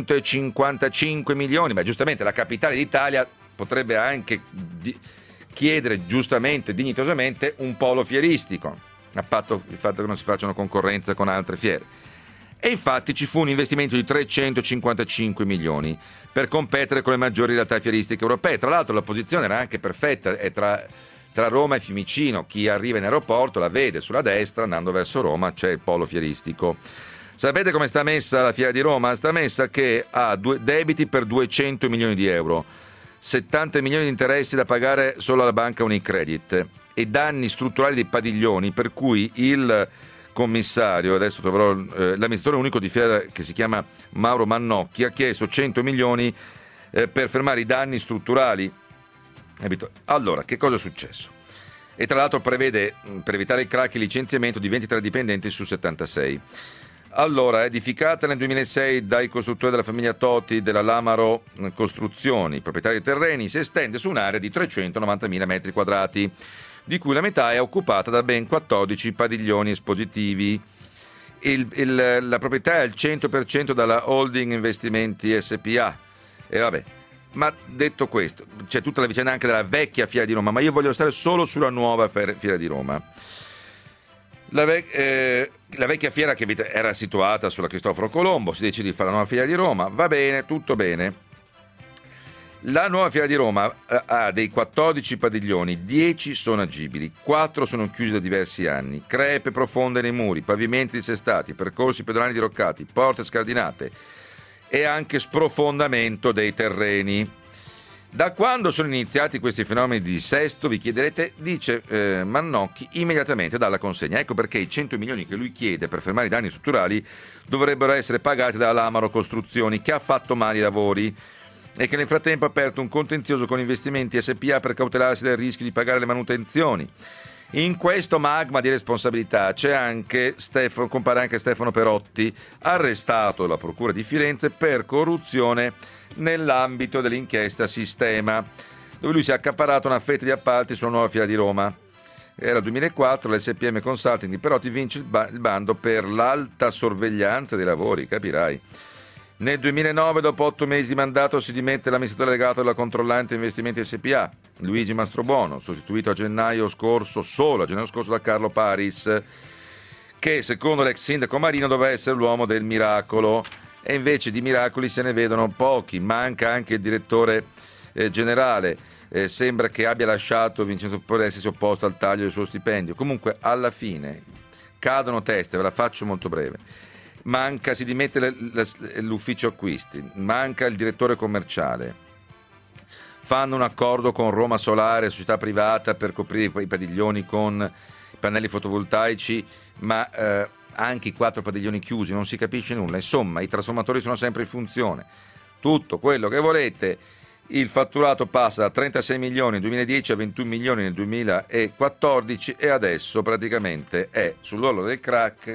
S2: 355 milioni. Beh, giustamente la capitale d'Italia potrebbe anche chiedere giustamente, dignitosamente, un polo fieristico, a patto il fatto che non si facciano concorrenza con altre fiere. E infatti ci fu un investimento di 355 milioni per competere con le maggiori realtà fieristiche europee. Tra l'altro la posizione era anche perfetta, è tra Roma e Fiumicino. Chi arriva in aeroporto la vede sulla destra, andando verso Roma c'è il polo fieristico. Sapete come sta messa la Fiera di Roma? Sta messa che ha debiti per 200 milioni di euro, 70 milioni di interessi da pagare solo alla banca Unicredit e danni strutturali dei padiglioni, per cui il commissario, adesso troverò l'amministratore unico di Fiera, che si chiama Mauro Mannocchi, ha chiesto 100 milioni per fermare i danni strutturali. Allora, che cosa è successo? E tra l'altro prevede, per evitare il crack, il licenziamento di 23 dipendenti su 76. Allora, edificata nel 2006 dai costruttori della famiglia Toti della Lamaro Costruzioni, proprietari dei terreni, si estende su un'area di 390.000 metri quadrati, di cui la metà è occupata da ben 14 padiglioni espositivi. La proprietà è al 100% dalla Holding Investimenti SPA. E vabbè, ma detto questo, c'è tutta la vicenda anche della vecchia Fiera di Roma, ma io voglio stare solo sulla nuova Fiera di Roma. La vecchia fiera, che era situata sulla Cristoforo Colombo, si decide di fare la nuova Fiera di Roma, va bene, tutto bene. La nuova Fiera di Roma ha dei 14 padiglioni, 10 sono agibili, 4 sono chiusi da diversi anni, crepe profonde nei muri, pavimenti dissestati, percorsi pedonali diroccati, porte scardinate e anche sprofondamento dei terreni. Da quando sono iniziati questi fenomeni di dissesto, vi chiederete, dice Mannocchi, immediatamente dalla consegna. Ecco perché i 100 milioni che lui chiede per fermare i danni strutturali dovrebbero essere pagati dall'Amaro Costruzioni, che ha fatto male i lavori e che nel frattempo ha aperto un contenzioso con Investimenti SPA per cautelarsi dal rischio di pagare le manutenzioni. In questo magma di responsabilità compare anche Stefano Perotti, arrestato dalla Procura di Firenze per corruzione nell'ambito dell'inchiesta Sistema, dove lui si è accaparato una fetta di appalti sulla nuova Fiera di Roma. Era il 2004, l'SPM Consulting di Perotti vince il bando per l'alta sorveglianza dei lavori, capirai. Nel 2009, dopo 8 mesi di mandato, si dimette l'amministratore delegato della controllante Investimenti SPA, Luigi Mastrobuono, sostituito solo a gennaio scorso da Carlo Paris, che secondo l'ex sindaco Marino doveva essere l'uomo del miracolo, e invece di miracoli se ne vedono pochi. Manca anche il direttore generale, sembra che abbia lasciato Vincenzo Porelli, si è opposto al taglio del suo stipendio. Comunque alla fine cadono teste, ve la faccio molto breve. Si dimette l'ufficio acquisti, manca il direttore commerciale, fanno un accordo con Roma Solare, società privata, per coprire i padiglioni con pannelli fotovoltaici, ma anche i 4 padiglioni chiusi, non si capisce nulla. Insomma, i trasformatori sono sempre in funzione, tutto quello che volete. Il fatturato passa da 36 milioni nel 2010 a 21 milioni nel 2014 e adesso praticamente è sull'orlo del crack.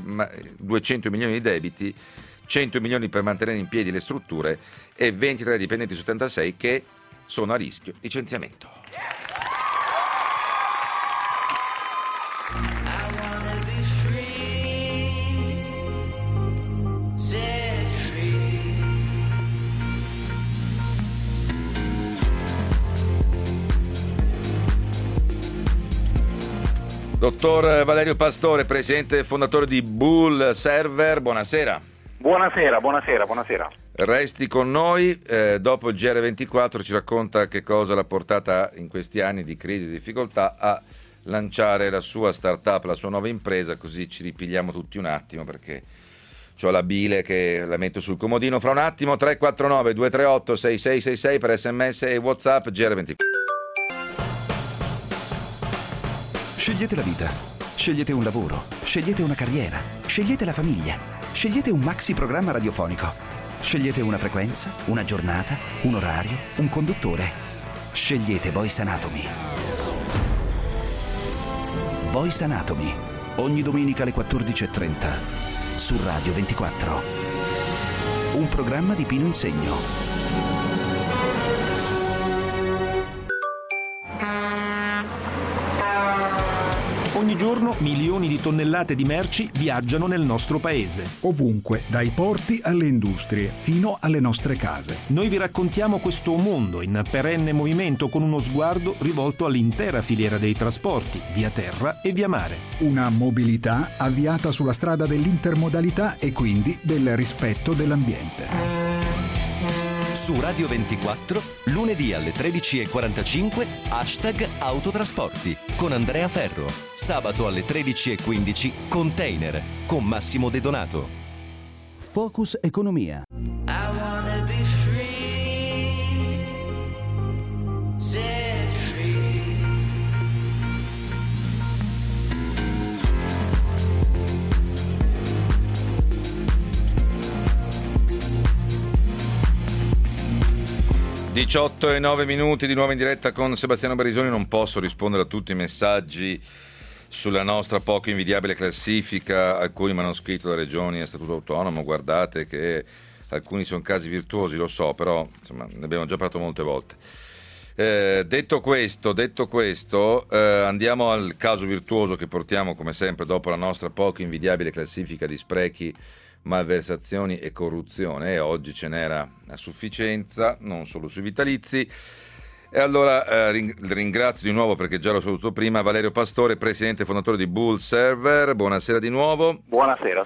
S2: 200 milioni di debiti, 100 milioni per mantenere in piedi le strutture e 23 dipendenti su 76 che sono a rischio licenziamento. Dottor Valerio Pastore, presidente e fondatore di Bull Server, buonasera.
S6: Buonasera.
S2: Resti con noi, dopo il GR24 ci racconta che cosa l'ha portata in questi anni di crisi e difficoltà a lanciare la sua startup, la sua nuova impresa, così ci ripigliamo tutti un attimo perché c'ho la bile che la metto sul comodino. Fra un attimo 349 238 6666 per SMS e WhatsApp GR24.
S5: Scegliete la vita, scegliete un lavoro, scegliete una carriera, scegliete la famiglia, scegliete un maxi programma radiofonico, scegliete una frequenza, una giornata, un orario, un conduttore. Scegliete Voice Anatomy. Voice Anatomy, ogni domenica alle 14.30 su Radio 24. Un programma di Pino Insegno.
S7: Ogni giorno milioni di tonnellate di merci viaggiano nel nostro paese.
S8: Ovunque, dai porti alle industrie, fino alle nostre case.
S7: Noi vi raccontiamo questo mondo in perenne movimento con uno sguardo rivolto all'intera filiera dei trasporti, via terra e via mare.
S8: Una mobilità avviata sulla strada dell'intermodalità e quindi del rispetto dell'ambiente.
S1: Su Radio 24, lunedì alle 13.45, #autotrasporti con Andrea Ferro. Sabato alle 13.15, Container con Massimo De Donato.
S5: Focus Economia.
S2: 18:09 di nuovo in diretta con Sebastiano Barisoni. Non posso rispondere a tutti i messaggi sulla nostra poco invidiabile classifica. Alcuni mi hanno scritto da regioni a statuto autonomo, guardate che alcuni sono casi virtuosi, lo so, però insomma ne abbiamo già parlato molte volte. Detto questo, andiamo al caso virtuoso che portiamo come sempre dopo la nostra poco invidiabile classifica di sprechi, malversazioni e corruzione, e oggi ce n'era a sufficienza, non solo sui vitalizi. E allora ringrazio di nuovo, perché già l'ho saluto prima, Valerio Pastore, presidente e fondatore di Bull Server. Buonasera di nuovo.
S6: Buonasera,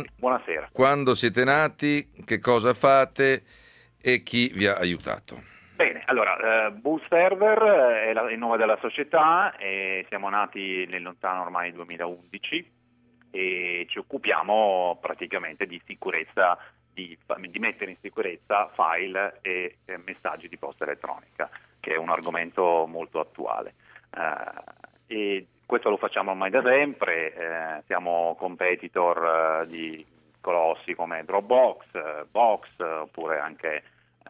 S6: Buonasera.
S2: Quando siete nati, che cosa fate e chi vi ha aiutato?
S6: Bene, allora, Bull Server è il nome della società e siamo nati nel lontano ormai 2011 e ci occupiamo praticamente di sicurezza, di mettere in sicurezza file e messaggi di posta elettronica, che è un argomento molto attuale. E questo lo facciamo ormai da sempre, siamo competitor di colossi come Dropbox, Box, oppure anche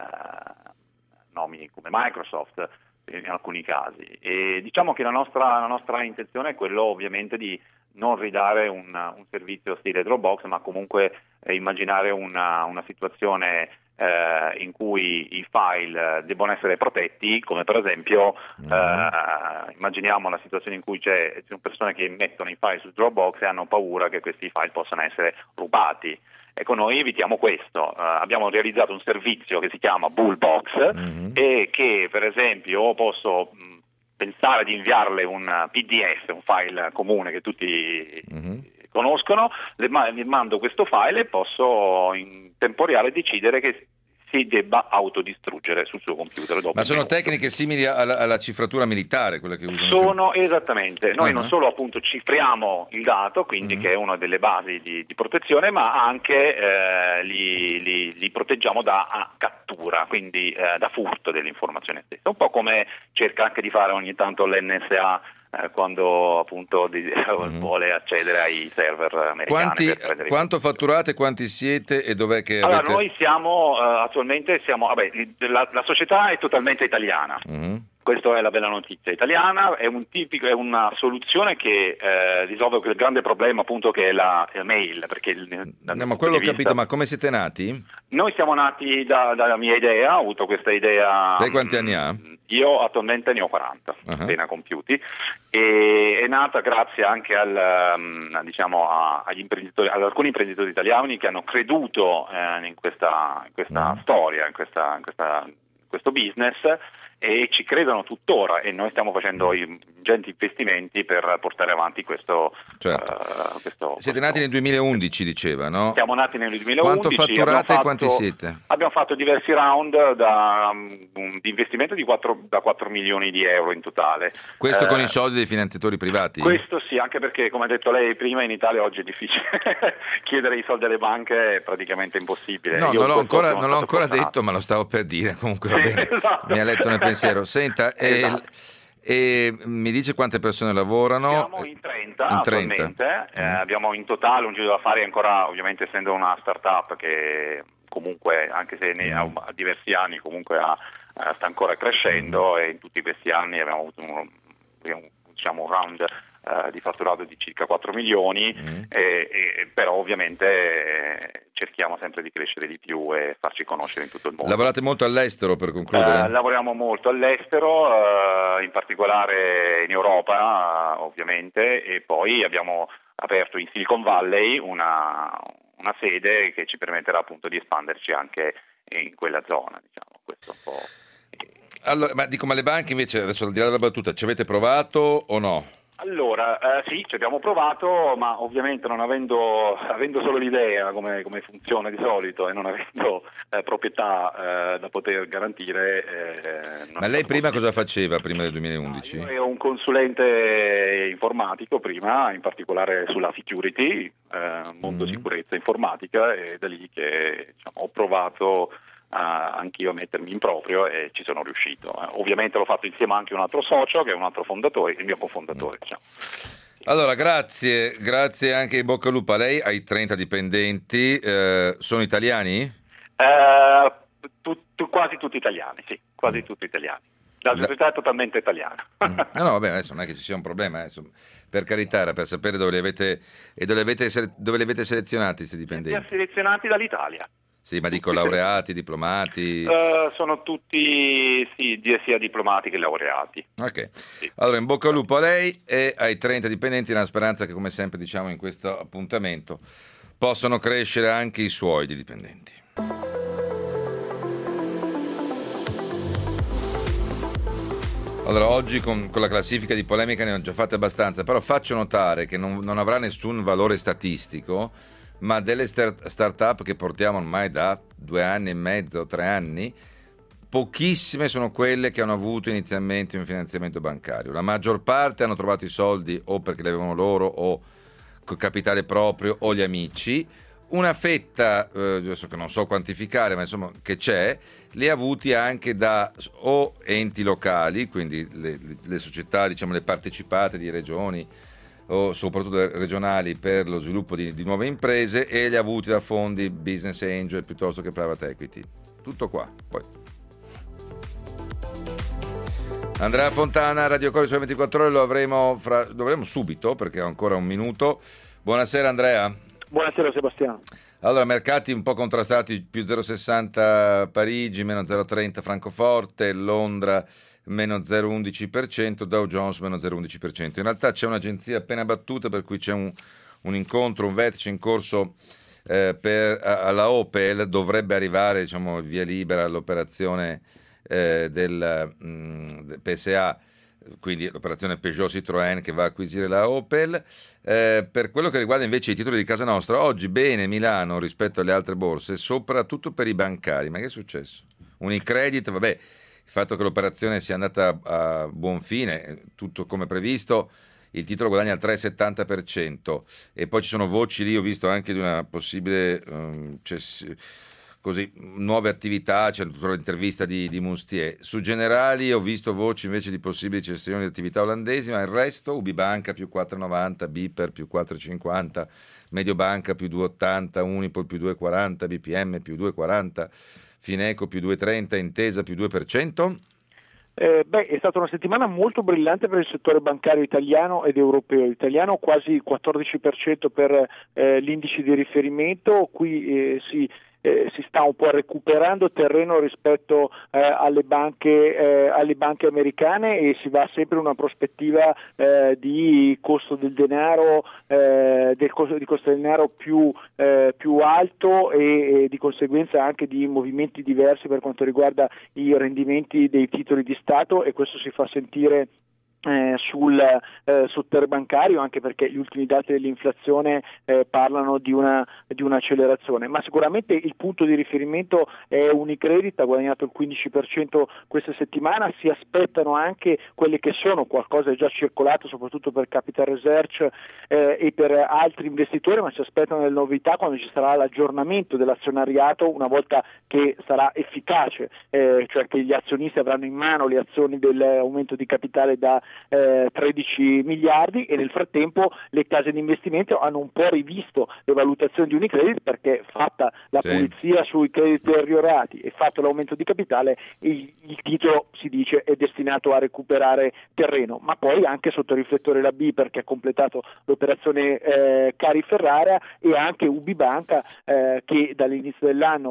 S6: nomi come Microsoft in alcuni casi. E diciamo che la nostra intenzione è quello ovviamente di non ridare un servizio stile Dropbox, ma comunque immaginare una situazione in cui i file devono essere protetti, come per esempio immaginiamo la situazione in cui ci sono persone che mettono i file su Dropbox e hanno paura che questi file possano essere rubati. Ecco, noi evitiamo questo. Abbiamo realizzato un servizio che si chiama Bullbox e che per esempio posso pensare di inviarle un PDF, un file comune che tutti conoscono, le mando questo file e posso in tempo reale decidere che si debba autodistruggere sul suo computer.
S2: Ma sono tecniche simili alla cifratura militare, quelle che usano?
S6: Esattamente. Noi non solo appunto cifriamo il dato, quindi che è una delle basi di protezione, ma anche li proteggiamo da cattura, quindi da furto dell'informazione stessa. Un po' come cerca anche di fare ogni tanto l'NSA quando appunto vuole accedere ai server americani.
S2: Quanto fatturate, quanti siete e dov'è che
S6: allora,
S2: avete...
S6: Noi attualmente siamo la società è totalmente italiana. Questa è la bella notizia italiana, è una soluzione che risolve il grande problema appunto che è la mail. Perché
S2: ma quello ho capito, ma come siete nati?
S6: Noi siamo nati dalla mia idea, ho avuto questa idea.
S2: Lei quanti anni ha?
S6: Io attualmente ne ho 40, appena compiuti, e è nata grazie anche agli imprenditori, ad alcuni imprenditori italiani che hanno creduto in questa storia, in questo business, e ci credono tuttora, e noi stiamo facendo ingenti investimenti per portare avanti questo.
S2: Siete nati nel 2011, diceva, no?
S6: Siamo nati nel 2011.
S2: Quanto fatturate e quanti siete?
S6: Abbiamo fatto diversi round di investimento da 4 milioni di euro in totale.
S2: Questo con i soldi dei finanziatori privati?
S6: Questo sì, anche perché, come ha detto lei prima, in Italia oggi è difficile chiedere i soldi alle banche, è praticamente impossibile.
S2: No, non l'ho ancora detto, ma lo stavo per dire, comunque va bene. Esatto. Mi ha letto nel pensiero. Senta, e mi dice quante persone lavorano?
S6: Siamo in 30 attualmente, abbiamo in totale un giro da fare ancora, ovviamente essendo una startup che comunque, anche se ha diversi anni, comunque sta ancora crescendo, e in tutti questi anni abbiamo avuto un round di fatturato di circa 4 milioni, però ovviamente cerchiamo sempre di crescere di più e farci conoscere in tutto il mondo.
S2: Lavorate molto all'estero, per concludere?
S6: Lavoriamo molto all'estero, in particolare in Europa ovviamente, e poi abbiamo aperto in Silicon Valley una sede che ci permetterà appunto di espanderci anche in quella zona, diciamo. Questo un po'.
S2: Allora, ma le banche invece, adesso al di là della battuta, ci avete provato o no?
S6: Allora, sì, ci abbiamo provato, ma ovviamente non avendo solo l'idea come funziona di solito, e non avendo proprietà da poter garantire.
S2: Ma lei prima cosa faceva, prima del 2011?
S6: Io ero un consulente informatico prima, in particolare sulla security, mondo sicurezza informatica, e da lì che ho provato anch'io a mettermi in proprio, e ci sono riuscito. Ovviamente l'ho fatto insieme anche a un altro socio che è un altro fondatore, il mio cofondatore.
S2: Allora, grazie anche, in bocca al lupo a lei. Hai 30 dipendenti, sono italiani?
S6: Quasi tutti italiani, sì, quasi tutti italiani. La società è totalmente italiana.
S2: No, vabbè, adesso non è che ci sia un problema, per carità, era per sapere dove li avete selezionati questi dipendenti.
S6: Li ha selezionati dall'Italia.
S2: Sì, ma dico laureati, diplomati?
S6: Sono tutti sia diplomati che laureati.
S2: Ok,
S6: sì.
S2: Allora in bocca al lupo a lei e ai 30 dipendenti, nella speranza che, come sempre diciamo in questo appuntamento, possano crescere anche i suoi di dipendenti. Allora, oggi con la classifica di polemica ne ho già fatte abbastanza, però faccio notare che non avrà nessun valore statistico, ma delle start-up che portiamo ormai da 2 anni e mezzo, 3 anni, pochissime sono quelle che hanno avuto inizialmente un finanziamento bancario. La maggior parte hanno trovato i soldi o perché li avevano loro o col capitale proprio o gli amici. Una fetta, adesso che non so quantificare, ma insomma che c'è, li ha avuti anche da o enti locali, quindi le società, diciamo le partecipate di regioni o soprattutto regionali per lo sviluppo di nuove imprese, e li ha avuti da fondi business angel piuttosto che private equity. Tutto qua. Poi Andrea Fontana, Radio Cori sulle 24 ore, lo avremo subito perché ho ancora un minuto. Buonasera Andrea.
S9: Buonasera Sebastiano.
S2: Allora, mercati un po' contrastati, più 0,60 Parigi, meno 0,30 Francoforte, Londra meno 0,11%, Dow Jones meno 0,11%. In realtà c'è un'agenzia appena battuta, per cui c'è un incontro, un vertice in corso alla Opel, dovrebbe arrivare, diciamo, via libera all'operazione del PSA, quindi l'operazione Peugeot Citroën che va a acquisire la Opel. Per quello che riguarda invece i titoli di casa nostra, oggi bene Milano rispetto alle altre borse, soprattutto per i bancari. Ma che è successo? Unicredit, vabbè, il fatto che l'operazione sia andata a buon fine, tutto come previsto, il titolo guadagna il 3,70%, e poi ci sono voci lì, ho visto anche di una possibile nuove attività, c'è tutta l'intervista di Mustier. Su Generali ho visto voci invece di possibili cessioni di attività olandesi, ma il resto, Ubibanca più 4,90, Biper più 4,50, Mediobanca più 2,80, Unipol più 2,40, BPM più 2,40, Fineco più 2,30, Intesa più 2%.
S9: È stata una settimana molto brillante per il settore bancario italiano ed europeo. Italiano quasi il 14% per l'indice di riferimento, qui si sta un po' recuperando terreno rispetto alle banche americane, e si va sempre in una prospettiva di costo del denaro, di costo del denaro più alto, e di conseguenza anche di movimenti diversi per quanto riguarda i rendimenti dei titoli di Stato, e questo si fa sentire sul settore bancario, anche perché gli ultimi dati dell'inflazione parlano di un'accelerazione. Ma sicuramente il punto di riferimento è Unicredit, ha guadagnato il 15% questa settimana. Si aspettano anche quelle che sono, qualcosa è già circolato soprattutto per Capital Research e per altri investitori, ma si aspettano delle novità quando ci sarà l'aggiornamento dell'azionariato, una volta che sarà efficace, cioè che gli azionisti avranno in mano le azioni dell'aumento di capitale da 13 miliardi, e nel frattempo le case di investimento hanno un po' rivisto le valutazioni di Unicredit, perché fatta la pulizia sui crediti deteriorati e fatto l'aumento di capitale, il titolo, si dice, è destinato a recuperare terreno. Ma poi anche sotto riflettore la B, perché ha completato l'operazione Cari Ferrara, e anche Ubibanca che dall'inizio dell'anno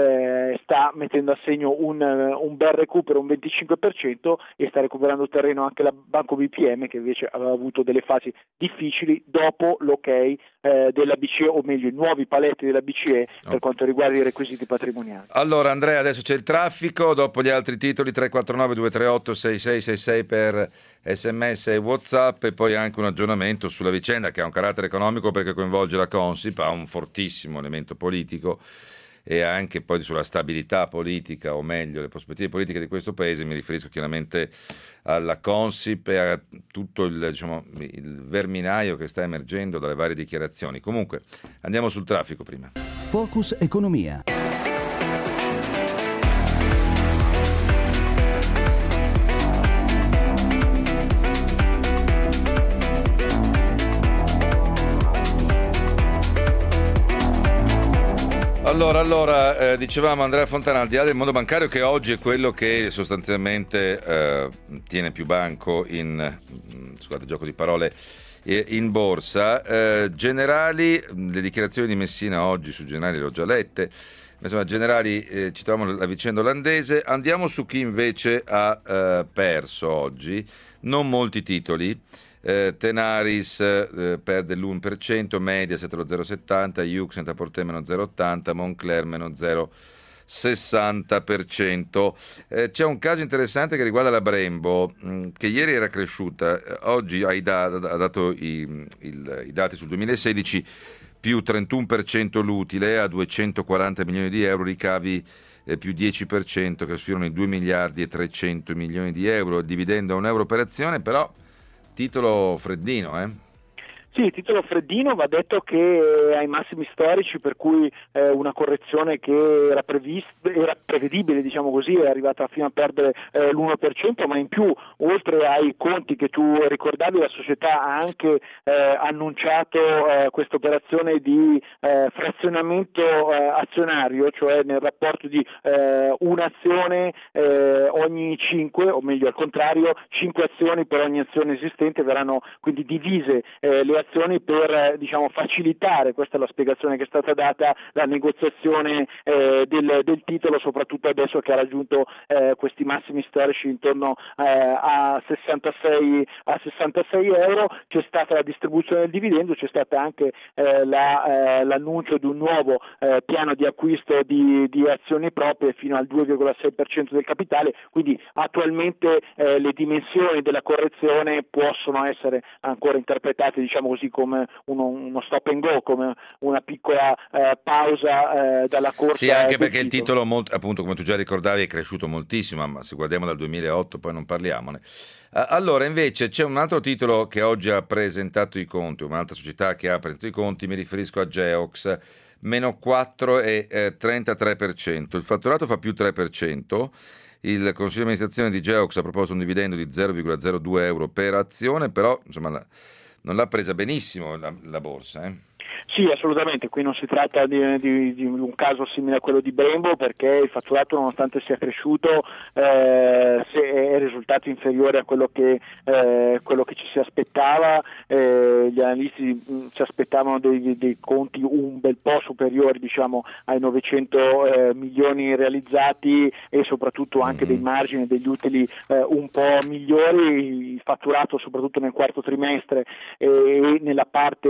S9: sta mettendo a segno un bel recupero, un 25%, e sta recuperando terreno anche la Banco BPM, che invece aveva avuto delle fasi difficili dopo l'ok della BCE, o meglio i nuovi paletti della BCE per quanto riguarda i requisiti patrimoniali.
S2: Allora Andrea, adesso c'è il traffico, dopo gli altri titoli 349 238 6666 per SMS e WhatsApp, e poi anche un aggiornamento sulla vicenda che ha un carattere economico perché coinvolge la Consip, ha un fortissimo elemento politico, e anche poi sulla stabilità politica, o meglio le prospettive politiche di questo paese. Mi riferisco chiaramente alla Consip e a tutto il verminaio che sta emergendo dalle varie dichiarazioni. Comunque andiamo sul traffico prima.
S10: Focus Economia.
S2: Allora, dicevamo Andrea Fontana, al di là del mondo bancario, che oggi è quello che sostanzialmente tiene più banco scusate, gioco di parole, in borsa. Generali, le dichiarazioni di Messina oggi su Generali le ho già lette, insomma Generali, ci troviamo la vicenda olandese. Andiamo su chi invece ha perso oggi, non molti titoli. Tenaris perde l'1%, Mediaset lo 0,70%, Yux Net-a-Porter meno 0,80%, Moncler meno 0,60%. C'è un caso interessante che riguarda la Brembo, che ieri era cresciuta, oggi ha dato i dati sul 2016, più 31% l'utile a 240 milioni di euro, ricavi più 10% che sfiorano i 2 miliardi e 300 milioni di euro, dividendo a €1 per azione, però titolo freddino,
S9: Sì, titolo freddino, va detto che ai massimi storici, per cui una correzione che era prevedibile, diciamo così, è arrivata fino a perdere l'1%, ma in più, oltre ai conti che tu ricordavi, la società ha anche annunciato questa operazione di frazionamento azionario, cioè nel rapporto di un'azione ogni 5, o meglio al contrario, 5 azioni per ogni azione esistente verranno quindi divise le azioni per facilitare, questa è la spiegazione che è stata data, la negoziazione del titolo, soprattutto adesso che ha raggiunto questi massimi storici intorno a 66 euro. C'è stata la distribuzione del dividendo, c'è stata anche l'annuncio di un nuovo piano di acquisto di azioni proprie fino al 2,6% del capitale, quindi attualmente le dimensioni della correzione possono essere ancora interpretate così come uno stop and go, come una piccola pausa dalla corsa.
S2: Sì, anche perché il titolo, appunto, come tu già ricordavi, è cresciuto moltissimo, ma se guardiamo dal 2008 poi non parliamone. Allora, invece, c'è un altro titolo che oggi ha presentato i conti, un'altra società che ha presentato i conti, mi riferisco a Geox, meno 4,33%. Il fatturato fa più 3%. Il consiglio di amministrazione di Geox ha proposto un dividendo di 0,02 euro per azione, però insomma non l'ha presa benissimo la borsa.
S9: Sì, assolutamente, qui non si tratta di un caso simile a quello di Brembo, perché il fatturato, nonostante sia cresciuto, è risultato inferiore a quello che ci si aspettava. Gli analisti si aspettavano dei conti un bel po' superiori, ai 900 milioni realizzati, e soprattutto anche dei margini, degli utili un po' migliori. Il fatturato, soprattutto nel quarto trimestre e nella parte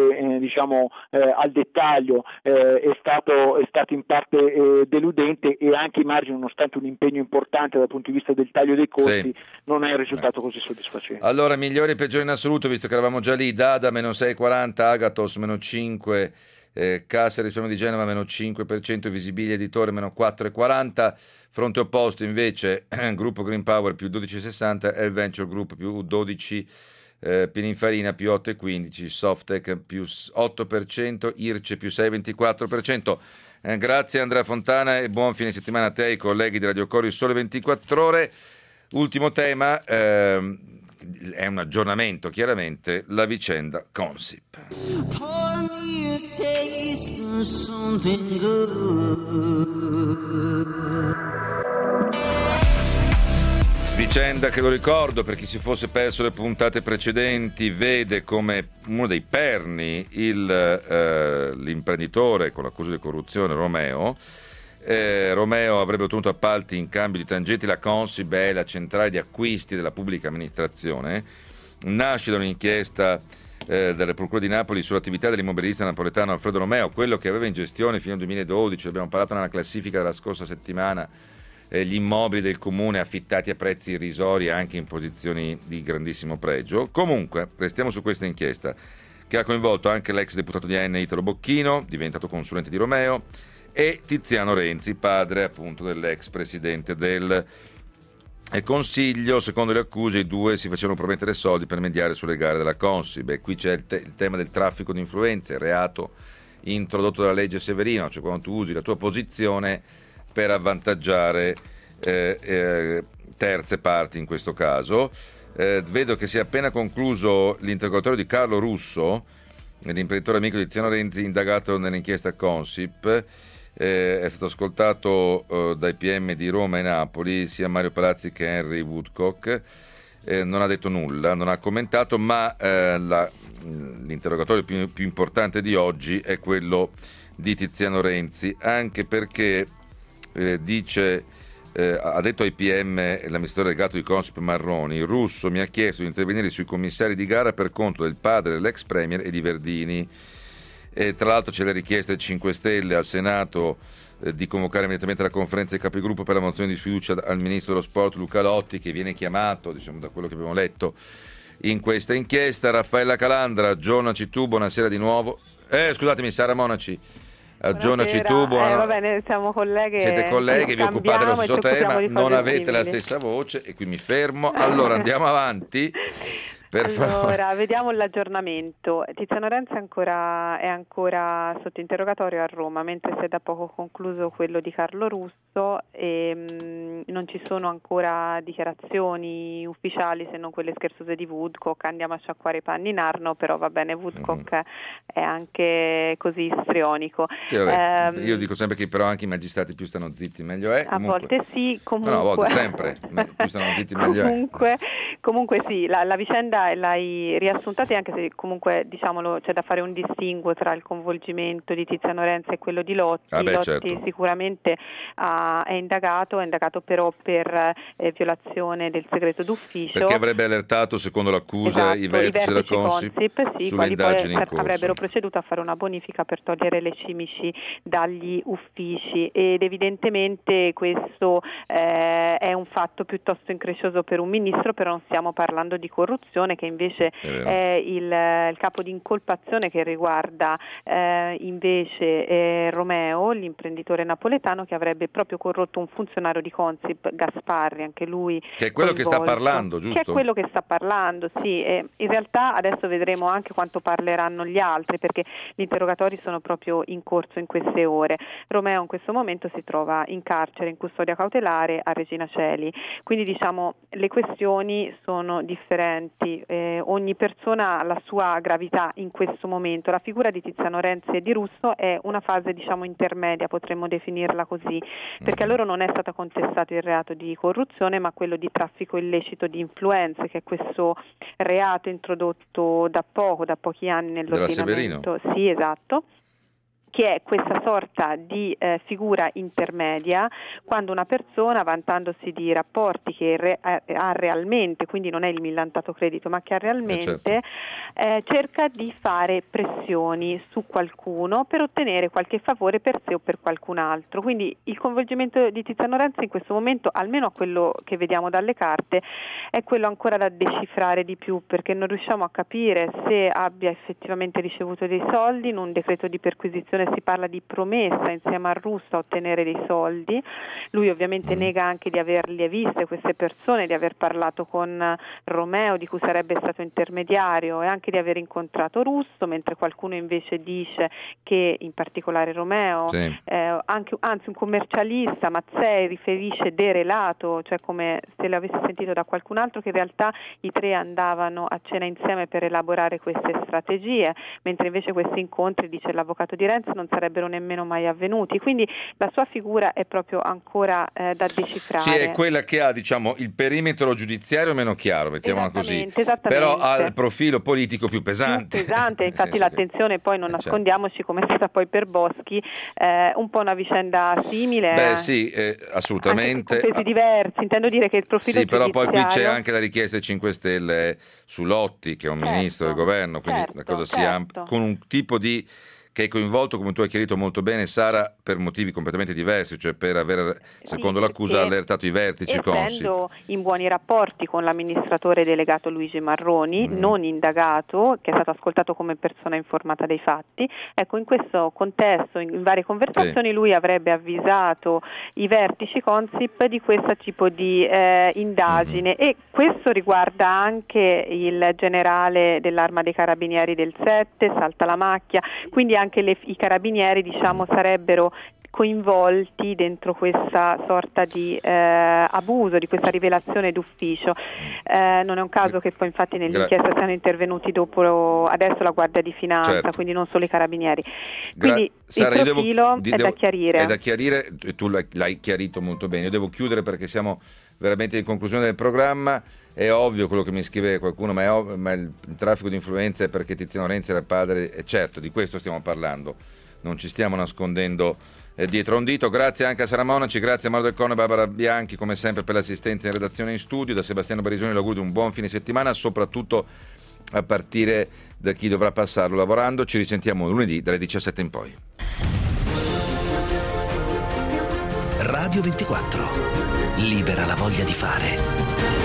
S9: al dettaglio, è stato in parte deludente, e anche i margini, nonostante un impegno importante dal punto di vista del taglio dei costi, non è un risultato così soddisfacente.
S2: Allora, migliori e peggiori in assoluto, visto che eravamo già lì: Dada meno 6,40, Agathos meno 5, Cassa Risparmio di Genova meno 5%, Visibilia Editore meno 4,40, fronte opposto invece Gruppo Green Power più 12,60 e il Venture Group più 12, Pininfarina più 8,15, Softec più 8%, Irce più 6,24%. Grazie Andrea Fontana e buon fine settimana a te e ai colleghi di Radio Cori Sole 24 Ore. Ultimo tema, è un aggiornamento, chiaramente, la vicenda Consip. Vicenda che, lo ricordo per chi si fosse perso le puntate precedenti, vede come uno dei perni l'imprenditore con l'accusa di corruzione Romeo. Romeo avrebbe ottenuto appalti in cambio di tangenti. La Consip è la centrale di acquisti della pubblica amministrazione, nasce da un'inchiesta della Procura di Napoli sull'attività dell'immobiliarista napoletano Alfredo Romeo, quello che aveva in gestione fino al 2012, abbiamo parlato nella classifica della scorsa settimana, gli immobili del comune affittati a prezzi irrisori anche in posizioni di grandissimo pregio. Comunque, restiamo su questa inchiesta che ha coinvolto anche l'ex deputato di AN Italo Bocchino, diventato consulente di Romeo, e Tiziano Renzi, padre appunto dell'ex presidente del Consiglio. Secondo le accuse i due si facevano promettere soldi per mediare sulle gare della Consip. Qui c'è il tema del traffico di influenze, il reato introdotto dalla legge Severino, cioè quando tu usi la tua posizione per avvantaggiare terze parti in questo caso. Vedo che si è appena concluso l'interrogatorio di Carlo Russo, l'imprenditore amico di Tiziano Renzi, indagato nell'inchiesta Consip. È stato ascoltato dai PM di Roma e Napoli, sia Mario Palazzi che Henry Woodcock. Non ha detto nulla, non ha commentato, ma l'interrogatorio più importante di oggi è quello di Tiziano Renzi, anche perché ha detto ai PM l'amministratore delegato di Consip Marroni: Russo mi ha chiesto di intervenire sui commissari di gara per conto del padre dell'ex premier e di Verdini. E tra l'altro c'è la richiesta del 5 Stelle al Senato di convocare immediatamente la conferenza dei capigruppo per la mozione di sfiducia al ministro dello sport Luca Lotti, che viene chiamato, da quello che abbiamo letto, in questa inchiesta. Raffaella Calandra, aggiornaci tu, buonasera di nuovo. Scusatemi, Sara Monaci, aggiornaci tu,
S11: va bene, siamo colleghe.
S2: Siete colleghe, vi occupate dello stesso tema, non avete la stessa voce e qui mi fermo. Allora andiamo avanti.
S11: Allora, vediamo l'aggiornamento. Tiziano Renzi è ancora sotto interrogatorio a Roma, mentre si è da poco concluso quello di Carlo Russo e non ci sono ancora dichiarazioni ufficiali se non quelle scherzose di Woodcock. Andiamo a sciacquare i panni in Arno, però va bene, Woodcock è anche così istrionico.
S2: Io dico sempre che però anche i magistrati più stanno zitti meglio è.
S11: A volte sì, comunque.
S2: No, a volte sempre, più stanno zitti meglio è.
S11: Comunque sì, la vicenda l'hai riassuntata, anche se comunque diciamolo c'è da fare un distinguo tra il coinvolgimento di Tiziano Renzi e quello di Lotti. Lotti
S2: certo.
S11: Sicuramente è indagato però per violazione del segreto d'ufficio.
S2: Perché avrebbe allertato, secondo l'accusa, i vertici della Consip sulle indagini in corso.
S11: Avrebbero proceduto a fare una bonifica per togliere le cimici dagli uffici ed evidentemente questo è un fatto piuttosto increscioso per un ministro, però non stiamo parlando di corruzione, che invece è il capo di incolpazione che riguarda invece Romeo, l'imprenditore napoletano che avrebbe proprio corrotto un funzionario di Consip, Gasparri, anche lui
S2: che è quello
S11: coinvolto.
S2: Che sta parlando, giusto?
S11: Che è quello che sta parlando, sì. In realtà adesso vedremo anche quanto parleranno gli altri, perché gli interrogatori sono proprio in corso in queste ore. Romeo in questo momento si trova in carcere, in custodia cautelare a Regina Coeli, quindi diciamo le questioni sono differenti, ogni persona ha la sua gravità in questo momento. La figura di Tiziano Renzi e di Russo è una fase diciamo intermedia, potremmo definirla così, perché a loro non è stato contestato il reato di corruzione ma quello di traffico illecito di influenze, che è questo reato introdotto da pochi anni nell'ordinamento. Sì, esatto. Che è questa sorta di figura intermedia quando una persona, vantandosi di rapporti che ha realmente, quindi non è il millantato credito, ma che ha realmente, cerca di fare pressioni su qualcuno per ottenere qualche favore per sé o per qualcun altro. Quindi il coinvolgimento di Tiziano Renzi in questo momento, almeno a quello che vediamo dalle carte, è quello ancora da decifrare di più, perché non riusciamo a capire se abbia effettivamente ricevuto dei soldi. In un decreto di perquisizione si parla di promessa insieme a Russo a ottenere dei soldi. Lui ovviamente nega anche di averle viste queste persone, di aver parlato con Romeo, di cui sarebbe stato intermediario, e anche di aver incontrato Russo, mentre qualcuno invece dice che in particolare Romeo, anzi un commercialista, Mazzei, riferisce derelato, cioè come se l'avesse sentito da qualcun altro, che in realtà i tre andavano a cena insieme per elaborare queste strategie, mentre invece questi incontri, dice l'avvocato di Renzi, non sarebbero nemmeno mai avvenuti. Quindi la sua figura è proprio ancora da decifrare.
S2: Sì, è quella che ha, diciamo, il perimetro giudiziario meno chiaro, mettiamola così,
S11: esattamente.
S2: Però ha il profilo politico più pesante.
S11: Infatti l'attenzione poi non nascondiamoci, come è stata poi per Boschi, un po' una vicenda simile.
S2: Assolutamente.
S11: Con pesi diversi, intendo dire che il profilo
S2: però poi qui c'è anche la richiesta dei 5 Stelle su Lotti, che è un ministro del governo, quindi la cosa sia con un tipo di che è coinvolto, come tu hai chiarito molto bene, Sara, per motivi completamente diversi, cioè per aver, secondo l'accusa, allertato i vertici Consip.
S11: Essendo in buoni rapporti con l'amministratore delegato Luigi Marroni, non indagato, che è stato ascoltato come persona informata dei fatti, ecco, in questo contesto, in varie conversazioni, lui avrebbe avvisato i vertici Consip di questo tipo di indagine, e questo riguarda anche il generale dell'Arma dei Carabinieri del 7, Saltalamacchia, quindi anche i carabinieri, diciamo, sarebbero coinvolti dentro questa sorta di abuso, di questa rivelazione d'ufficio. Non è un caso che poi infatti nell'inchiesta siano intervenuti dopo adesso la Guardia di Finanza, quindi non solo i carabinieri. Quindi Sara, il profilo è da chiarire.
S2: È da chiarire, tu l'hai chiarito molto bene. Io devo chiudere perché siamo veramente in conclusione del programma. È ovvio quello che mi scrive qualcuno, ma il traffico di influenze è perché Tiziano Renzi era il padre, e certo, di questo stiamo parlando, non ci stiamo nascondendo dietro un dito. Grazie anche a Sara Monaci, grazie a Mauro Del Corno e Barbara Bianchi, come sempre, per l'assistenza in redazione in studio. Da Sebastiano Barisoni l'augurio di un buon fine settimana, soprattutto a partire da chi dovrà passarlo lavorando. Ci risentiamo lunedì dalle 17 in poi.
S5: Radio 24, libera la voglia di fare.